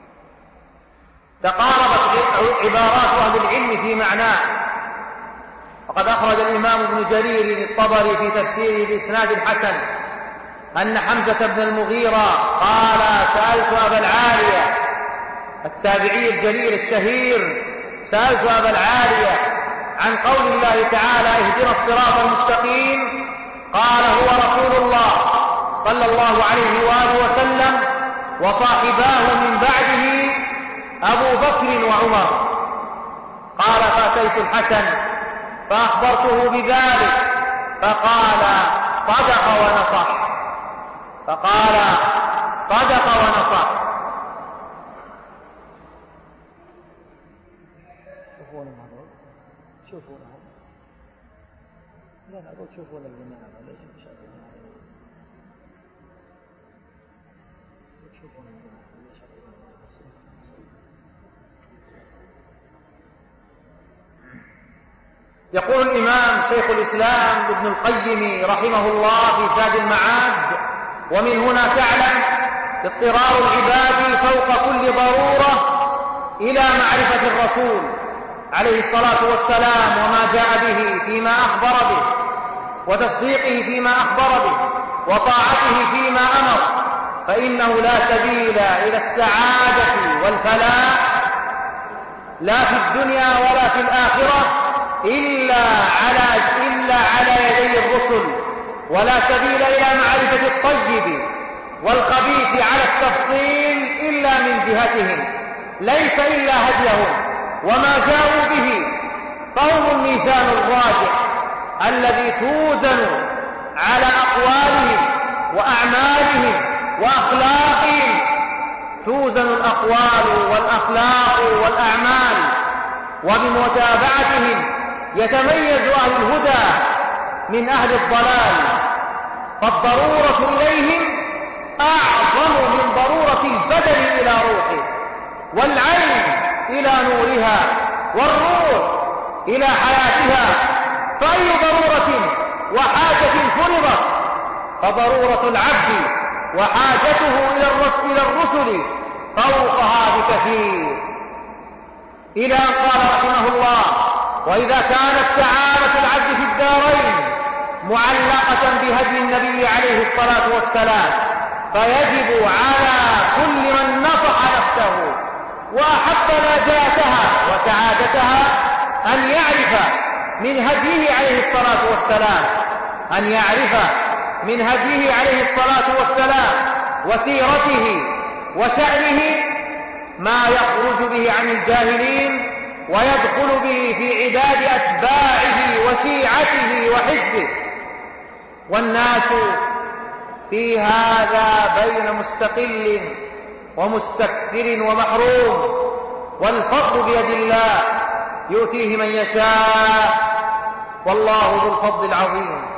تقاربت عبارات أهل العلم في معناه، وقد أخرج الإمام ابن جرير الطبري في تفسيره بإسناد حسن أن حمزة بن المغيرة قال: سألت أبا العالية التابعي الجليل الشهير، سألت أبا العالية عن قول الله تعالى: اهدنا الصراط المستقيم، قال: هو رسول الله صلى الله عليه وآله وسلم وصاحباه من بعده أبو بكر وعمر. قال: فأتيت الحسن فأخبرته بذلك فقال: صدق ونصح. يقول الإمام شيخ الإسلام ابن القيم رحمه الله في زاد المعاد: ومن هنا تعلم اضطرار العباد فوق كل ضرورة إلى معرفة الرسول عليه الصلاة والسلام وما جاء به فيما أخبر به، وتصديقه فيما أخبر به، وطاعته فيما أمر، فإنه لا سبيل إلى السعادة والفلاح لا في الدنيا ولا في الآخرة إلا على يدي الرسل، ولا سبيل إلى معرفة الطيب والخبيث على التفصيل إلا من جهتهم، ليس إلا هديهم وما جاءوا به، فهم الميزان الراجح الذي توزن على أقوالهم وأعمالهم وأخلاقهم، توزن الأقوال والأخلاق والأعمال، وبمتابعتهم يتميز أهل الهدى من أهل الضلال، فالضرورة إليهم أعظم من ضرورة البدن إلى روحه، والعين إلى نورها، والروح إلى حياتها، فأي ضرورة وحاجة فرضت فضرورة العبد وحاجته إلى الرسل فوقها بكثير، إلى أن قال رحمه الله: وإذا كانت سعادة العبد في الدارين معلقة بهدي النبي عليه الصلاة والسلام، فيجب على كل من نصح نفسه وأحب نجاتها وسعادتها أن يعرف من هديه عليه الصلاة والسلام، وسيرته وشأنه ما يخرج به عن الجاهلين ويدخل به في عداد أتباعه وشيعته وحزبه. والناس في هذا بين مستقل ومستكثر ومحروم، والفضل بيد الله يؤتيه من يشاء، والله ذو الفضل العظيم.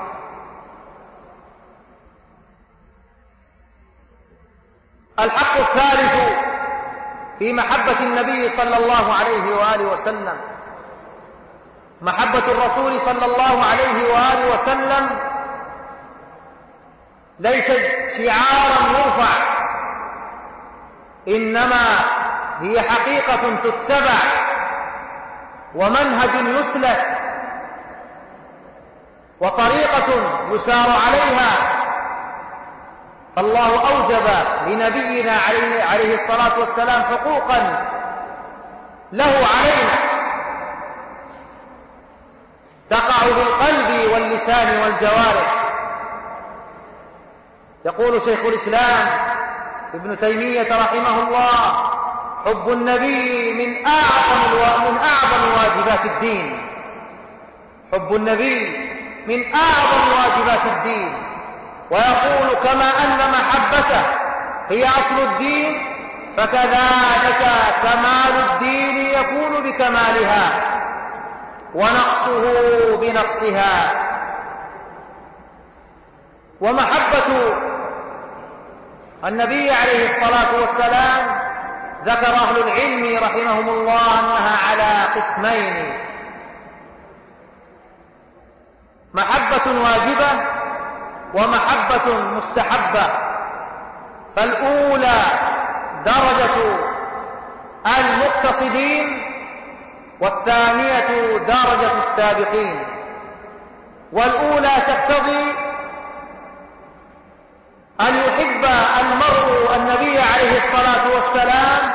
الحق الثالث في محبة النبي صلى الله عليه وآله وسلم، محبة الرسول صلى الله عليه وآله وسلم ليست شعارا يرفع، إنما هي حقيقة تتبع ومنهج يسلك وطريقة يسار عليها. فالله أوجب لنبينا عليه الصلاة والسلام حقوقا له علينا تقع بالقلب واللسان والجوارح. يقول شيخ الإسلام ابن تيمية رحمه الله: حب النبي من أعظم واجبات الدين، حب النبي من أعظم واجبات الدين. ويقول: كما أن محبته هي أصل الدين، فكذلك كمال الدين يكون بكمالها ونقصه بنقصها. ومحبة النبي عليه الصلاة والسلام ذكر أهل العلم رحمهم الله أنها على قسمين: محبة واجبة ومحبة مستحبة. فالأولى درجة المقتصدين، والثانية درجة السابقين. والأولى تقتضي أن يحب المرء النبي عليه الصلاة والسلام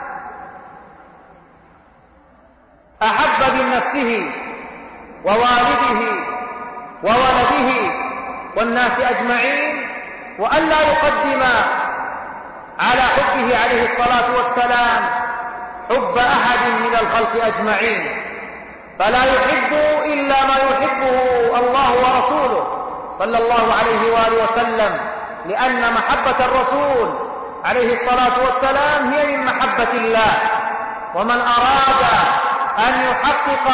أحب من نفسه ووالده وولده والناس أجمعين، وألا يقدم على حبه عليه الصلاة والسلام حب أحد من الخلق أجمعين، فلا يحب إلا ما يحبه الله ورسوله صلى الله عليه وآله وسلم، لأن محبة الرسول عليه الصلاة والسلام هي من محبة الله. ومن أراد أن يحقق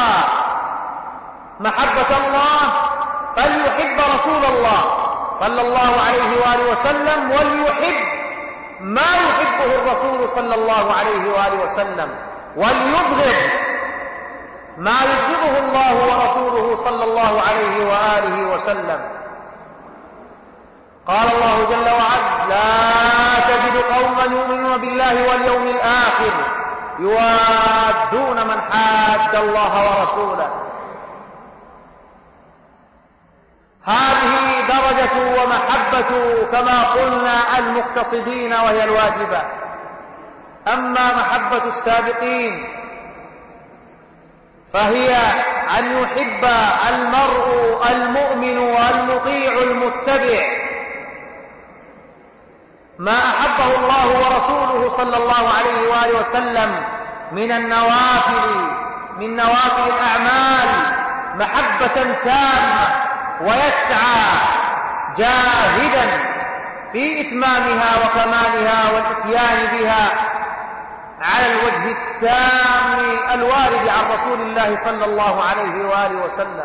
محبة الله فليحب رسول الله صلى الله عليه وآله وسلم، وليحب ما يحبه الرسول صلى الله عليه وآله وسلم، وليبغض ما يبغضه الله ورسوله صلى الله عليه وآله وسلم. قال الله جل وعلا: لا تجد قوما يؤمنون بالله واليوم الآخر يوادون من حاد الله ورسوله. هذه درجة ومحبة كما قلنا المقتصدين وهي الواجبة. أما محبة السابقين فهي أن يحب المرء المؤمن المطيع المتبع ما أحبه الله ورسوله صلى الله عليه وآله وسلم من النوافل، من نوافل الأعمال محبة تامة، ويسعى جاهدا في إتمامها وكمالها والإتيان بها على الوجه التام الوارد عن رسول الله صلى الله عليه وآله وسلم.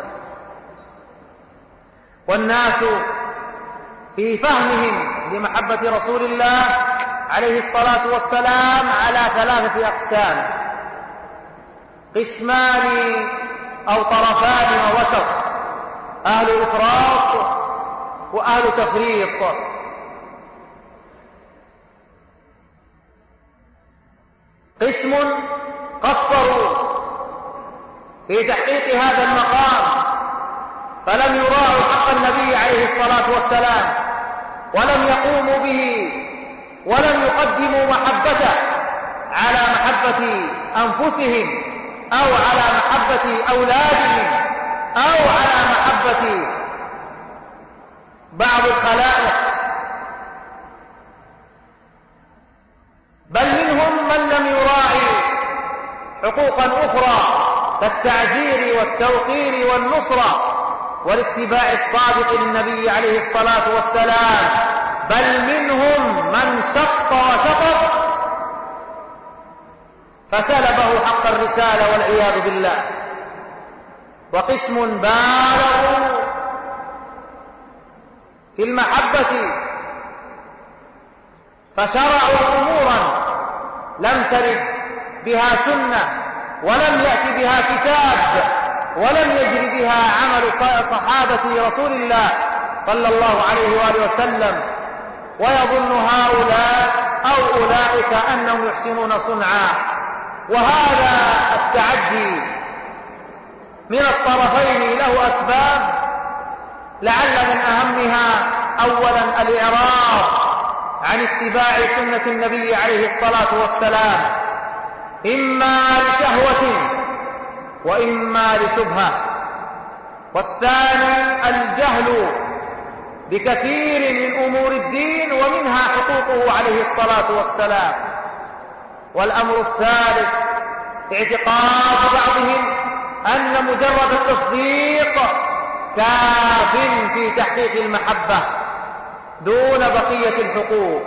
والناس في فهمهم لمحبة رسول الله عليه الصلاة والسلام على ثلاثة أقسام: قسمان أو طرفان ووسط، أهل إفراط وأهل تفريط. قسم قصروا في تحقيق هذا المقام فلم يراعوا حق النبي عليه الصلاة والسلام، ولم يقوموا به، ولم يقدموا محبته على محبة أنفسهم أو على محبة أولادهم أو على محبة بعض الخلائق، بل منهم من لم يراعي حقوقا أخرى كالتعزير والتوقير والنصرة والاتباع الصادق للنبي عليه الصلاة والسلام، بل منهم من شق وشطط فسلبه حق الرسالة والعياذ بالله. وقسم بالغوا في المحبة فشرعوا أمورا لم ترد بها سنة، ولم يأتي بها كتاب، ولم يجري بها عمل صحابة رسول الله صلى الله عليه وآله وسلم، ويظن هؤلاء أو أولئك أنهم يحسنون صنعا. وهذا التعدي من الطرفين له أسباب، لعل من أهمها أولا الإعراض عن اتباع سنة النبي عليه الصلاة والسلام، إما لشهوة وإما لشبهة. والثاني الجهل بكثير من أمور الدين ومنها حقوقه عليه الصلاة والسلام. والأمر الثالث اعتقاد بعضهم أن مجرد التصديق كاف في تحقيق المحبة دون بقية الحقوق.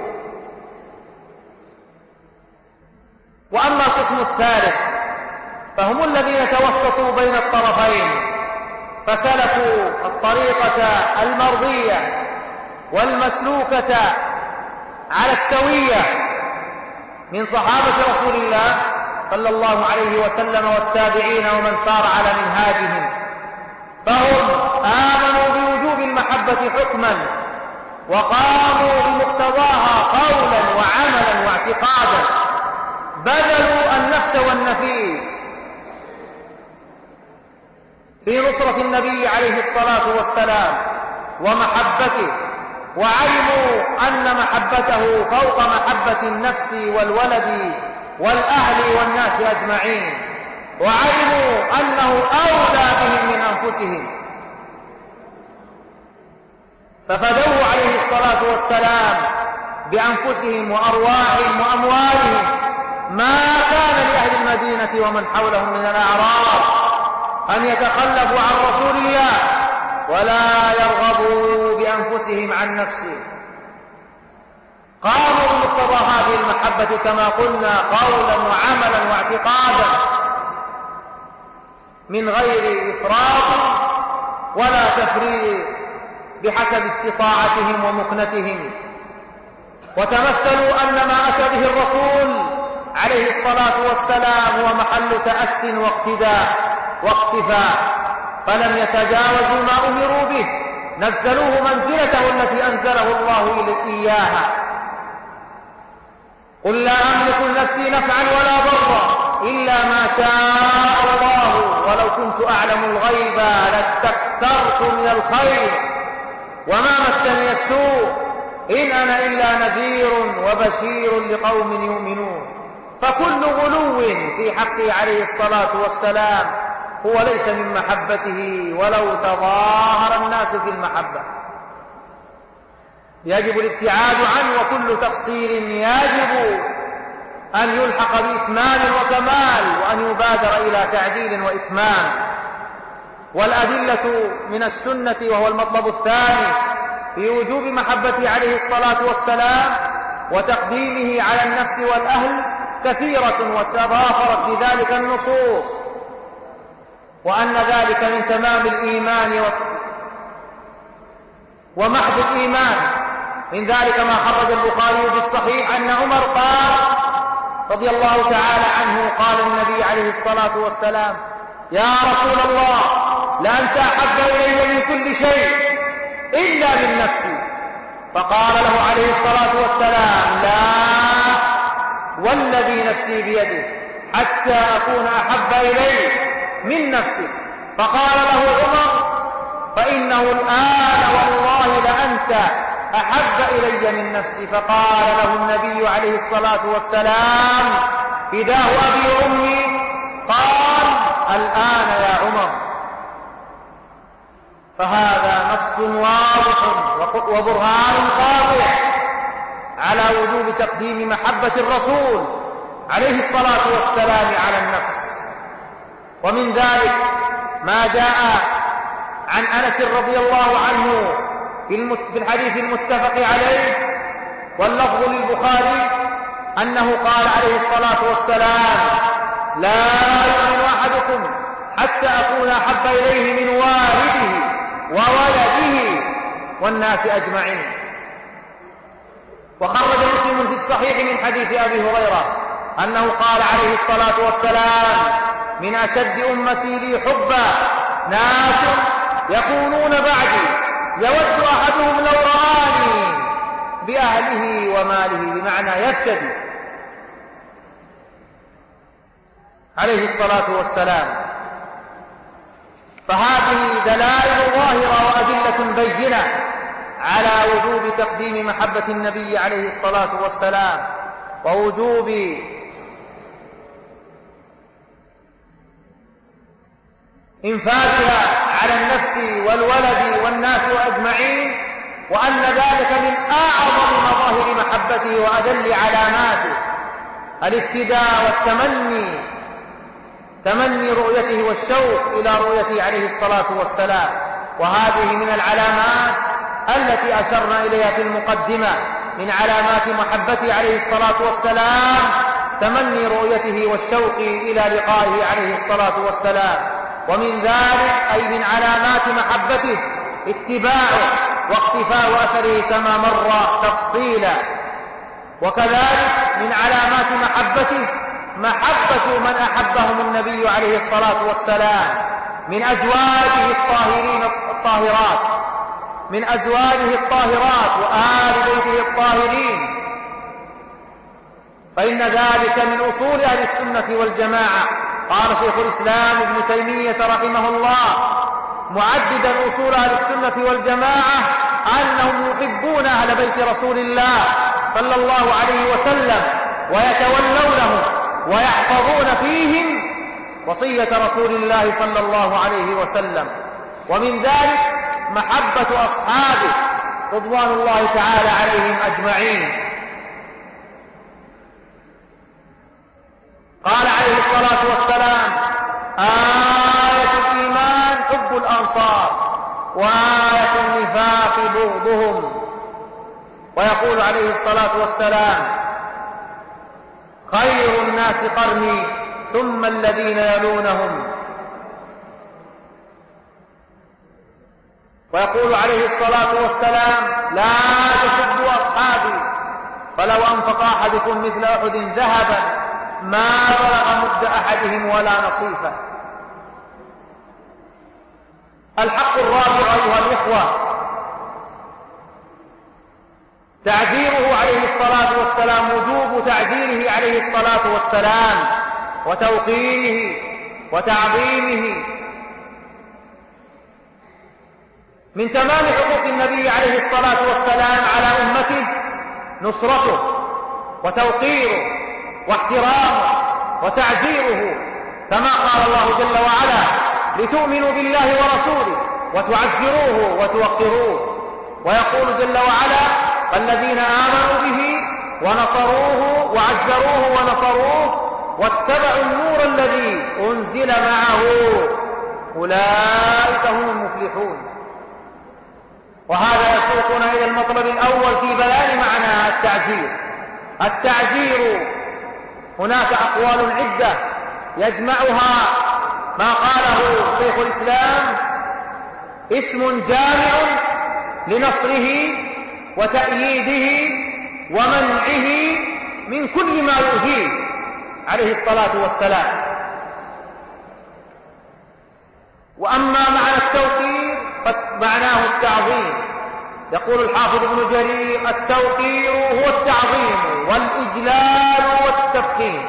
وأما القسم الثالث فهم الذين توسطوا بين الطرفين، فسلكوا الطريقة المرضية والمسلوكة على السوية من صحابة رسول الله صلى الله عليه وسلم والتابعين ومن سار على منهاجهم، فهم آمنوا بوجوب المحبة حكما وقاموا بمقتضاها قولا وعملا واعتقادا، بذلوا النفس والنفيس في نصرة النبي عليه الصلاة والسلام ومحبته، وعلموا أن محبته فوق محبة النفس والولد والأهل والناس أجمعين، وعلموا أنه أولى بهم من أنفسهم، ففدوه عليه الصلاة والسلام بأنفسهم وأرواحهم وأموالهم. ما كان لأهل المدينة ومن حولهم من الأعراب أن يتخلفوا عن رسول الله ولا يرغبوا بأنفسهم عن نفسه. قاموا بمقتضى هذه المحبة كما قلنا قولا وعملا واعتقادا من غير إفراط ولا تفريط بحسب استطاعتهم ومكنتهم، وتمثلوا أن ما أتى به الرسول عليه الصلاة والسلام هو محل تأس واقتداء واقتفاء، فلم يتجاوزوا ما أمروا به، نزلوه منزلته التي أنزله الله إياها. قل لا أملك لنفسي نفعا ولا ضرا إلا ما شاء الله ولو كنت أعلم الغيب لاستكثرت من الخير وما مسني السوء إن أنا إلا نذير وبشير لقوم يؤمنون. فكل غلو في حقه عليه الصلاة والسلام هو ليس من محبته ولو تظاهر الناس في المحبة، يجب الابتعاد عنه، وكل تقصير يجب أن يلحق بإتمام وكمال، وأن يبادر إلى تعديل وإتمام. والأدلة من السنة وهو المطلب الثاني في وجوب محبته عليه الصلاة والسلام وتقديمه على النفس والأهل كثيرة، وتضافرت في ذلك النصوص، وأن ذلك من تمام الإيمان ومحض الإيمان. من ذلك ما خرج البخاري في الصحيح أن عمر قال رضي الله تعالى عنه قال النبي عليه الصلاة والسلام: يا رسول الله لأنت أحب إلي من كل شيء إلا من نفسي. فقال له عليه الصلاة والسلام: لا والذي نفسي بيده حتى أكون أحب إليك من نفسك. فقال له عمر: فإنه الآن والله لأنت أحب إلي من نفسي. فقال له النبي عليه الصلاة والسلام: فداه أبي وأمي. قال: الآن يا عمر. فهذا نص واضح وبرهان قاطع على وجوب تقديم محبة الرسول عليه الصلاة والسلام على النفس. ومن ذلك ما جاء عن أنس رضي الله عنه في الحديث المتفق عليه واللفظ للبخاري أنه قال عليه الصلاة والسلام: لا يؤمن أحدكم حتى أكون أحب إليه من والده وولده والناس أجمعين. وخرج مسلم في الصحيح من حديث أبي هريرة أنه قال عليه الصلاة والسلام: من أشد أمتي لي حبا ناس يكونون بعدي يود أحدهم لو رآني بأهله وماله، بمعنى يفتدي عليه الصلاة والسلام. فهذه دلائل ظاهرة وأدلة بينة على وجوب تقديم محبة النبي عليه الصلاة والسلام ووجوب إنفاذها على النفس والولد والناس أجمعين، وأن ذلك من أعظم مظاهر محبته وأدل علاماته الافتداء والتمني، تمني رؤيته والشوق إلى رؤيته عليه الصلاة والسلام. وهذه من العلامات التي أشرنا إليها في المقدمة من علامات محبته عليه الصلاة والسلام تمني رؤيته والشوق إلى لقائه عليه الصلاة والسلام. ومن ذلك أي من علامات محبته اتباعه واقتفاء أثره كما مر تفصيلا. وكذلك من علامات محبته محبة من أحبهم النبي عليه الصلاة والسلام من أزواجه الطاهرين الطاهرات، من أزواجه الطاهرات وآل بيته الطاهرين، فإن ذلك من أصول أهل السنة والجماعة. قال شيخ الإسلام ابن تيمية رحمه الله: معددا أصول أهل السنة والجماعة أنهم يحبون أهل بيت رسول الله صلى الله عليه وسلم ويتولونهم ويحفظون فيهم وصية رسول الله صلى الله عليه وسلم. ومن ذلك محبة أصحابه رضوان الله تعالى عليهم أجمعين. قال عليه الصلاة والسلام: آية الإيمان حب الأنصار وآية النفاق بغضهم. ويقول عليه الصلاة والسلام: خير الناس قرني ثم الذين يلونهم. ويقول عليه الصلاة والسلام: لا تسبوا أصحابي فلو أنفق أحدكم مثل أحد ذهبا ما بلغ مد أحدهم ولا نصيفه. الحق الرابع أيها الإخوة تعزيره عليه الصلاة والسلام، وجوب تعزيره عليه الصلاة والسلام وتوقيره وتعظيمه. من تمام حقوق النبي عليه الصلاة والسلام على أمته نصرته وتوقيره واحترامه وتعزيره، كما قال الله جل وعلا: لتؤمنوا بالله ورسوله وتعزروه وتوقروه. ويقول جل وعلا: الذين آمنوا به ونصروه وعزروه ونصروه واتبعوا النور الذي أنزل معه أولئك هم المفلحون. وهذا يسوقنا إلى المطلب الأول في بيان معنى التعزير. التعزير هناك أقوال عدة يجمعها ما قاله شيخ الإسلام: اسم جامع لنصره وتأييده ومنعه من كل ما يؤذيه عليه الصلاة والسلام. وأما معنى التوقير فمعناه التعظيم. يقول الحافظ ابن جرير: التوقير هو التعظيم والإجلال والتفخيم.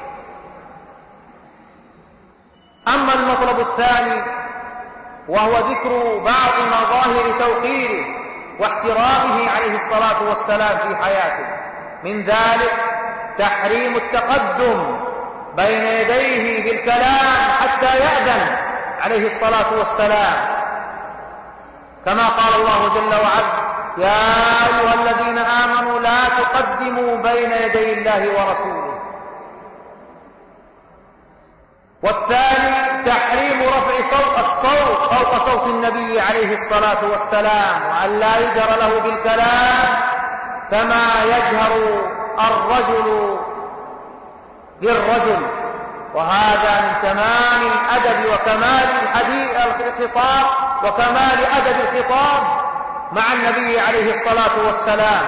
أما المطلب الثاني وهو ذكر بعض مظاهر توقيره واحترامه عليه الصلاة والسلام في حياته، من ذلك تحريم التقدم بين يديه بالكلام حتى يأذن عليه الصلاة والسلام، كما قال الله جل وعلا: يا أيها الذين آمنوا لا تقدموا بين يدي الله ورسوله. والثاني تحريم رفع الصوت فوق صوت النبي عليه الصلاة والسلام، وأن لا يجهر له بالكلام كما يجهر الرجل للرجل. وهذا من تمام الأدب وكمال الخطاب وكمال أدب الخطاب مع النبي عليه الصلاة والسلام،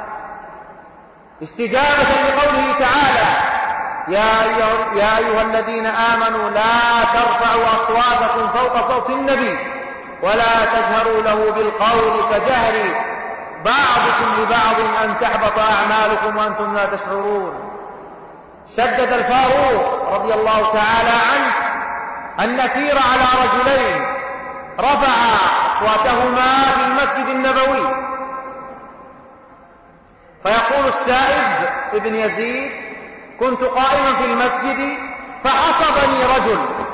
استجابة لقوله تعالى: يا أيها الذين آمنوا لا ترفعوا أصواتكم فوق صوت النبي ولا تجهروا له بالقول كجهر بعضكم لبعض أن تحبط أعمالكم وأنتم لا تشعرون. شدد الفاروق رضي الله تعالى عنه أن نسير على رجلين رفعا أصواتهما في المسجد النبوي، فيقول السائب ابن يزيد: كنت قائما في المسجد فحصبني رجل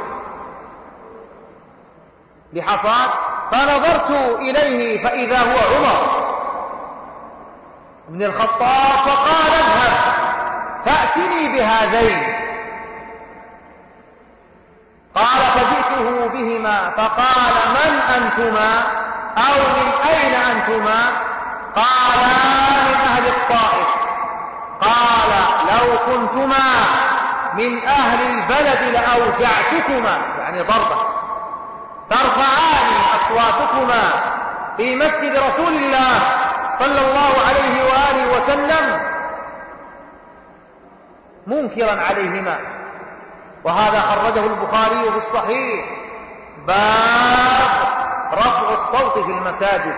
بحصاد، فنظرت إليه فإذا هو عمر بن الخطاب، فقال: اذهب فأتني بهذين. قال: فجئته بهما فقال: من أنتما أو من أين أنتما؟ قالا: من أهل الطائف. قال: لو كنتما من أهل البلد لأوجعتكما، يعني ضربة، ترفعان أصواتكما في مسجد رسول الله صلى الله عليه وآله وسلم منكرا عليهما. وهذا خرجه البخاري في الصحيح، باب رفع الصوت في المساجد.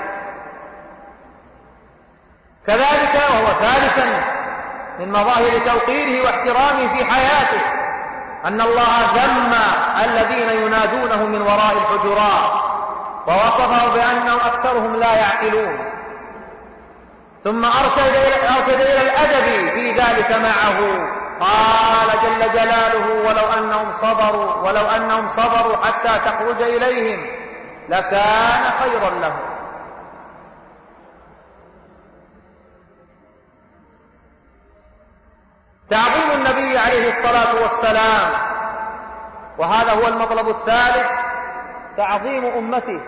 كذلك وهو ثالثا من مظاهر توقيره واحترامه في حياته أن الله ذم الذين ينادونه من وراء الحجرات ووصفه بأنهم أكثرهم لا يعقلون، ثم أرشد إلى الأدب في ذلك معه. قال جل جلاله: ولو أنهم صبروا حتى تخرج إليهم لكان خيرا لهم. تعظيم النبي عليه الصلاة والسلام، وهذا هو المطلب الثالث، تعظيم أمته.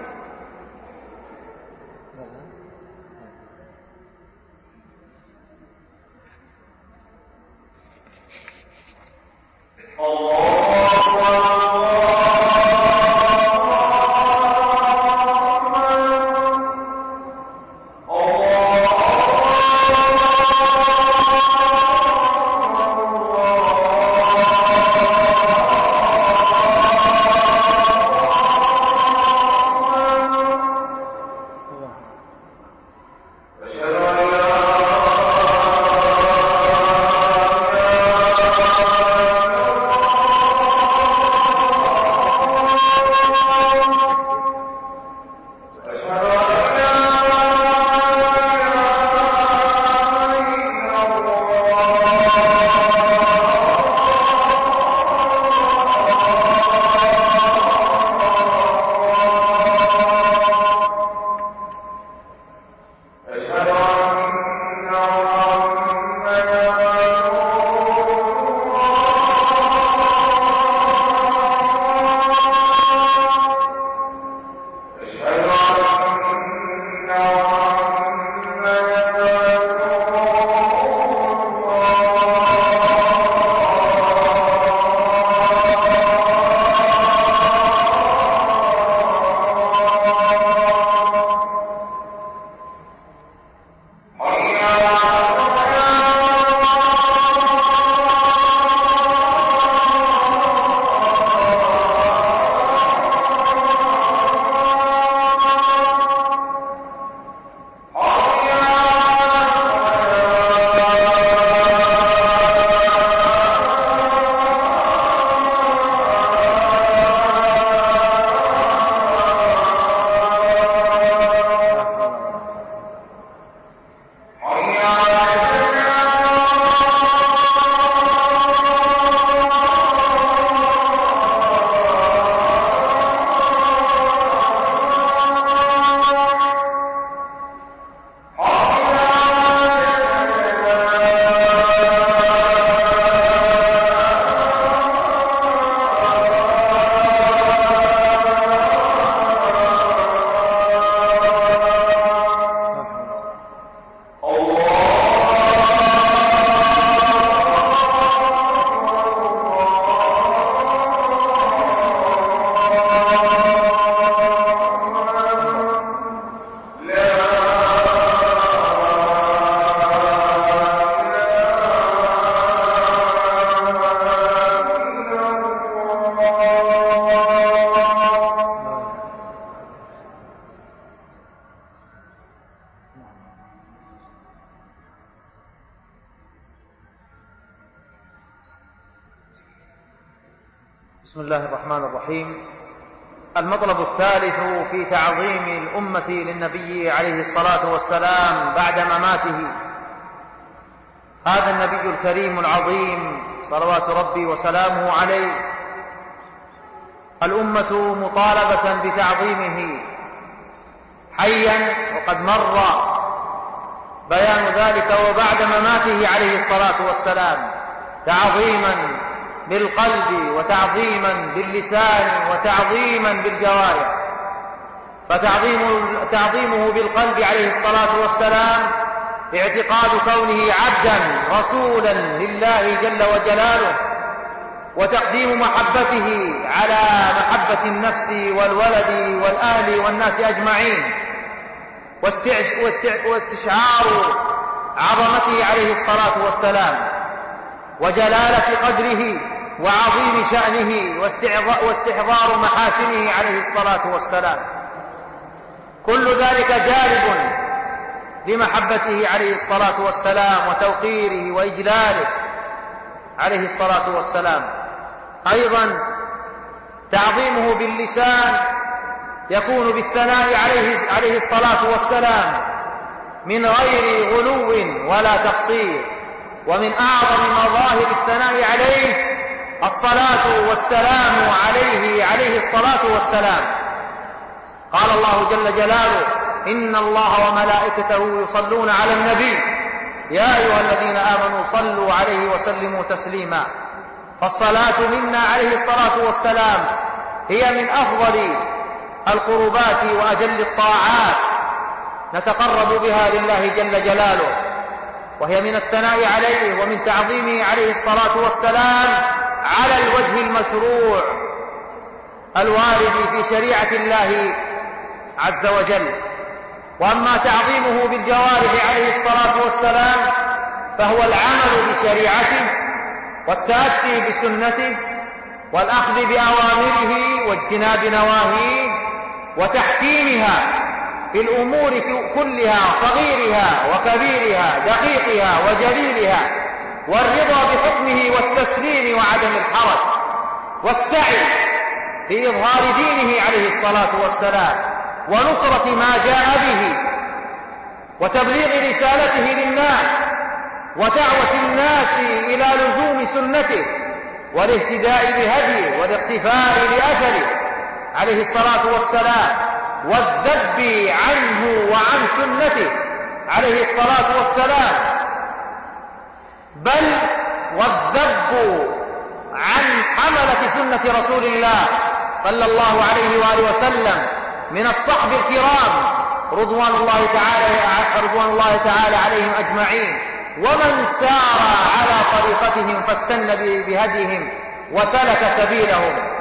بسم الله الرحمن الرحيم. المطلب الثالث في تعظيم الأمة للنبي عليه الصلاة والسلام بعد مماته. هذا النبي الكريم العظيم صلوات ربي وسلامه عليه، الأمة مطالبة بتعظيمه حيا، وقد مر بيان ذلك وبعد مماته عليه الصلاة والسلام، تعظيما بالقلب وتعظيما باللسان وتعظيما بالجوارح. فتعظيمه بالقلب عليه الصلاة والسلام اعتقاد كونه عبدا رسولا لله جل وجلاله، وتقديم محبته على محبة النفس والولد والأهل والناس أجمعين، واستشعار عظمته عليه الصلاة والسلام وجلالة قدره وعظيم شأنه واستحضار محاسنه عليه الصلاة والسلام. كل ذلك جالب لمحبته عليه الصلاة والسلام وتوقيره وإجلاله عليه الصلاة والسلام. أيضا تعظيمه باللسان يكون بالثناء عليه الصلاة والسلام من غير غلو ولا تقصير. ومن أعظم مظاهر الثناء عليه الصلاة والسلام عليه الصلاة والسلام. قال الله جل جلاله: إن الله وملائكته يصلون على النبي يا أيها الذين آمنوا صلوا عليه وسلموا تسليما. فالصلاة منا عليه الصلاة والسلام هي من أفضل القربات وأجل الطاعات نتقرب بها لله جل جلاله، وهي من الثناء عليه ومن تعظيمه عليه الصلاة والسلام على الوجه المشروع الوارد في شريعة الله عز وجل. وأما تعظيمه بالجوارح عليه الصلاة والسلام فهو العمل بشريعته والتأسي بسنته والأخذ بأوامره واجتناب نواهيه وتحكيمها في الأمور كلها، صغيرها وكبيرها، دقيقها وجليلها، والرضا بحكمه والتسليم وعدم الحرج، والسعي في إظهار دينه عليه الصلاة والسلام ونصرة ما جاء به وتبليغ رسالته للناس ودعوة الناس إلى لزوم سنته والاهتداء بهديه والاقتفاء لأثره عليه الصلاة والسلام والذب عنه وعن سنته عليه الصلاة والسلام، بل والذب عن حملة سنة رسول الله صلى الله عليه وآله وسلم من الصحب الكرام رضوان الله تعالى عليهم أجمعين، ومن سار على طريقتهم فاستنى بهديهم وسلك سبيلهم.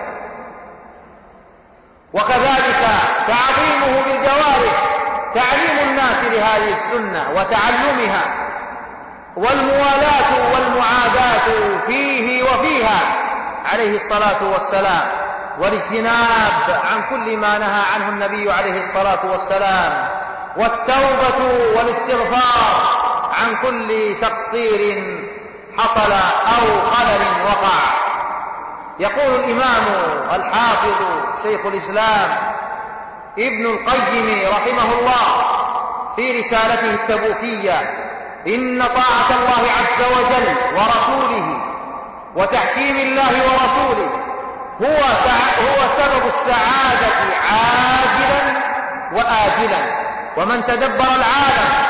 وكذلك تعظيمه بالجوارح تعليم الناس لهذه السنة وتعلمها، والموالاة والمعاداة فيه وفيها عليه الصلاة والسلام، والاجتناب عن كل ما نهى عنه النبي عليه الصلاة والسلام، والتوبة والاستغفار عن كل تقصير حصل أو خلل وقع. يقول الإمام الحافظ شيخ الإسلام ابن القيم رحمه الله في رسالته التبوكية: إن طاعة الله عز وجل ورسوله وتحكيم الله ورسوله هو سبب السعادة عاجلا وآجلا. ومن تدبر العالم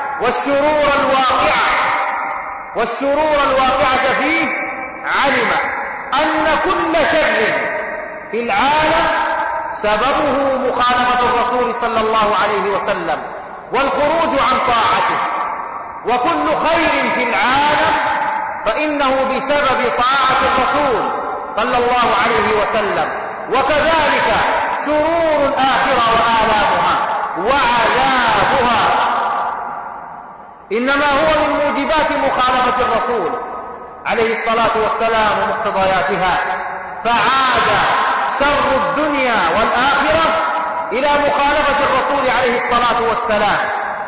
والشرور الواقعة فيه علم أن كل شر في العالم سببه مخالفة الرسول صلى الله عليه وسلم والخروج عن طاعته، وكل خير في العالم فإنه بسبب طاعة الرسول صلى الله عليه وسلم. وكذلك شرور الآخرة وآلامها وعذابها إنما هو من موجبات مخالفة الرسول عليه الصلاة والسلام ومقتضياتها، فعاد شر الدنيا والآخرة إلى مخالفة الرسول عليه الصلاة والسلام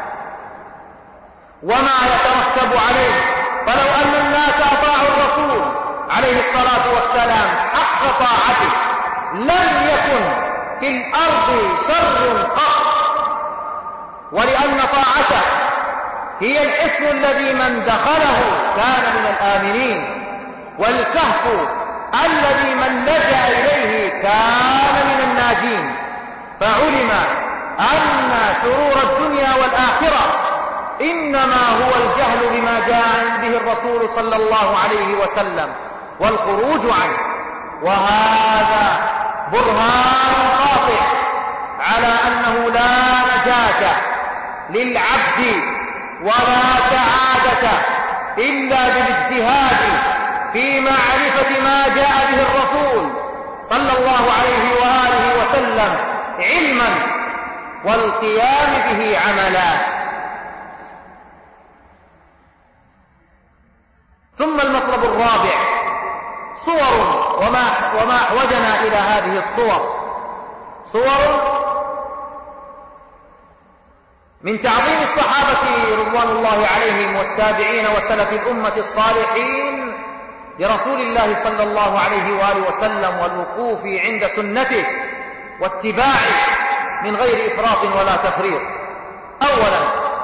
وما يترتب عليه. فلو أن الناس أطاعوا الرسول عليه الصلاة والسلام حق طاعته لم يكن في الأرض شر قط، ولأن طاعته هي الحصن الذي من دخله كان من الآمنين، والكهف الذي من لجأ إليه كان من الناجين. فعلم أن شرور الدنيا والآخرة إنما هو الجهل بما جاء به الرسول صلى الله عليه وسلم والخروج عنه. وهذا برهان قاطع على أنه لا نجاة للعبد ولا سعادة إلا بالاجتهاد في معرفة ما جاء به الرسول صلى الله عليه وآله وسلم علما والقيام به عملا. ثم المطلب الرابع صور، وما أحوجنا إلى هذه الصور، صور من تعظيم الصحابة رضوان الله عليهم والتابعين وسلف الأمة الصالحين لرسول الله صلى الله عليه وآله وسلم والوقوف عند سنته واتباعه من غير إفراط ولا تفريط. أولا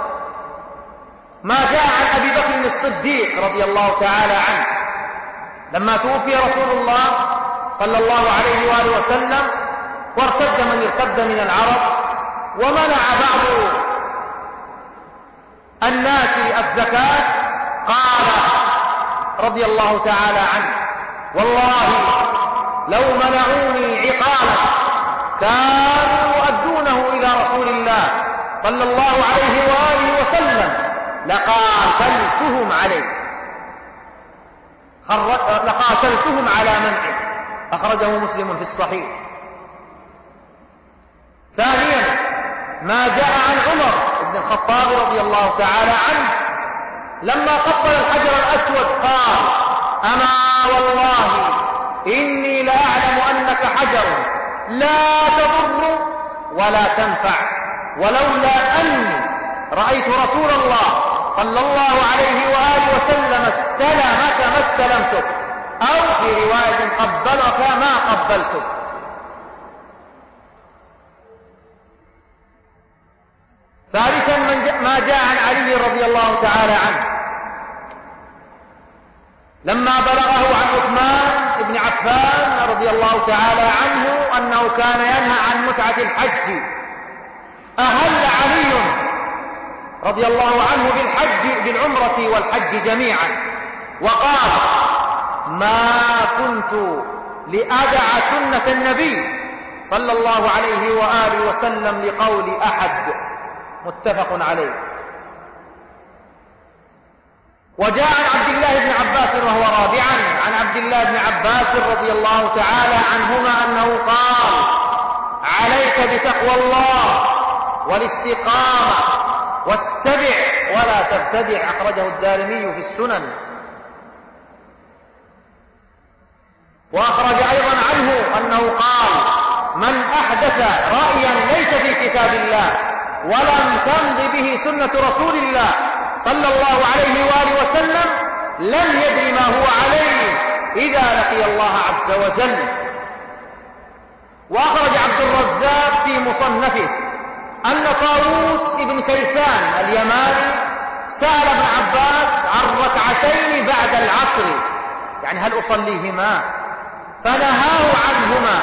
ما جاء عن أبي بكر الصديق رضي الله تعالى عنه لما توفي رسول الله صلى الله عليه وآله وسلم وارتد من ارتد من العرب ومنع بعض الناس الزكاة، قال رضي الله تعالى عنه: والله لو منعوني عقالا كانوا يؤدونه إلى رسول الله صلى الله عليه وآله وسلم لقاتلتهم على منعه. أخرجه مسلم في الصحيح. ثانيا ما جاء عن عمر بن الخطاب رضي الله تعالى عنه لما قبل الحجر الأسود قال: أما والله إني لأعلم أنك حجر لا تضر ولا تنفع، ولولا أني رأيت رسول الله صلى الله عليه وآله وسلم استلمك ما استلمتك، أو في رواية قبلك ما قبلتك. ثالثا ما جاء عن علي رضي الله تعالى عنه لما بلغه عن عثمان بن عفان رضي الله تعالى عنه أنه كان ينهى عن متعة الحج، أهل علي رضي الله عنه بالعمرة والحج جميعا وقال: ما كنت لأدع سنة النبي صلى الله عليه وآله وسلم لقول أحد. متفق عليه. وجاء عن عبد الله بن عباس وهو رابعا عن عبد الله بن عباس رضي الله تعالى عنهما أنه قال: عليك بتقوى الله والاستقامة واتبع ولا تبتدع. أخرجه الدارمي في السنن. وأخرج أيضا عنه أنه قال: من أحدث رأيا ليس في كتاب الله ولم تمض به سنة رسول الله صلى الله عليه وآله وسلم لم يدري ما هو عليه إذا لقي الله عز وجل. وأخرج عبد الرزاق في مصنفه أن طاووس بن كيسان اليماني سأل ابن عباس عن ركعتين بعد العصر، يعني هل أصليهما؟ فنهاه عنهما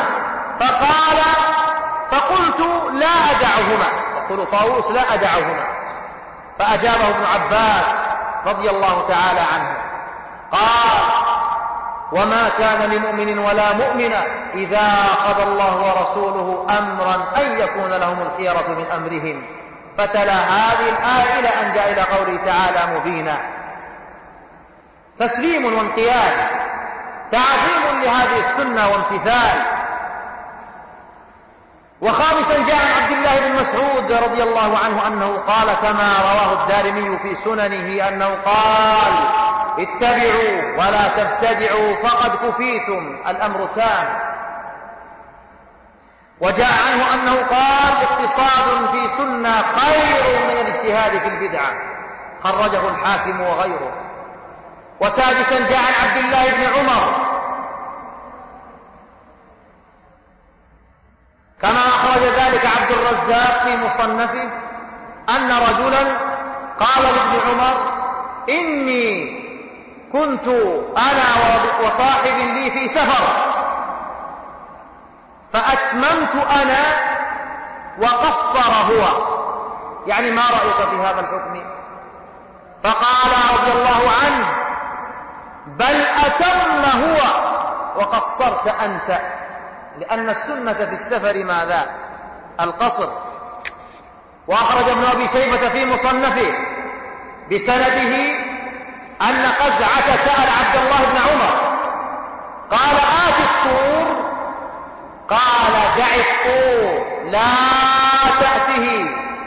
فقلت لا أدعهما، يقول طاووس لا أدعهما. فأجابه ابن عباس رضي الله تعالى عنه قال: وما كان لمؤمن ولا مؤمنة إذا قضى الله ورسوله أمرا أن يكون لهم الخيرة من أمرهم. فتلا هذه الآية إلى أن جاء إلى قوله تعالى مبينا. تسليم وانقياد، تعظيم لهذه السنة وامتثال. وخامسا جاء عن عبد الله بن مسعود رضي الله عنه أنه قال كما رواه الدارمي في سننه أنه قال: اتبعوا ولا تبتدعوا فقد كفيتم، الأمر تام. وجاء عنه أنه قال: اقتصاد في سنة خير من الاجتهاد في البدعة. خرجه الحاكم وغيره. وسادسا جاء عن عبد الله بن عمر كما أخرج ذلك عبد الرزاق في مصنفه أن رجلا قال لابن عمر: إني كنت أنا وصاحب لي في سفر فأتممت أنا وقصر هو، يعني ما رأيك في هذا الحكم؟ فقال رضي الله عنه: بل أتم هو وقصرت أنت، لأن السنة في السفر ماذا؟ القصر. وأخرج ابن أبي شيبة في مصنفه بسنده أن قزعة سأل عبد الله بن عمر قال: آت الطور؟ قال: دع الطور لا تأته.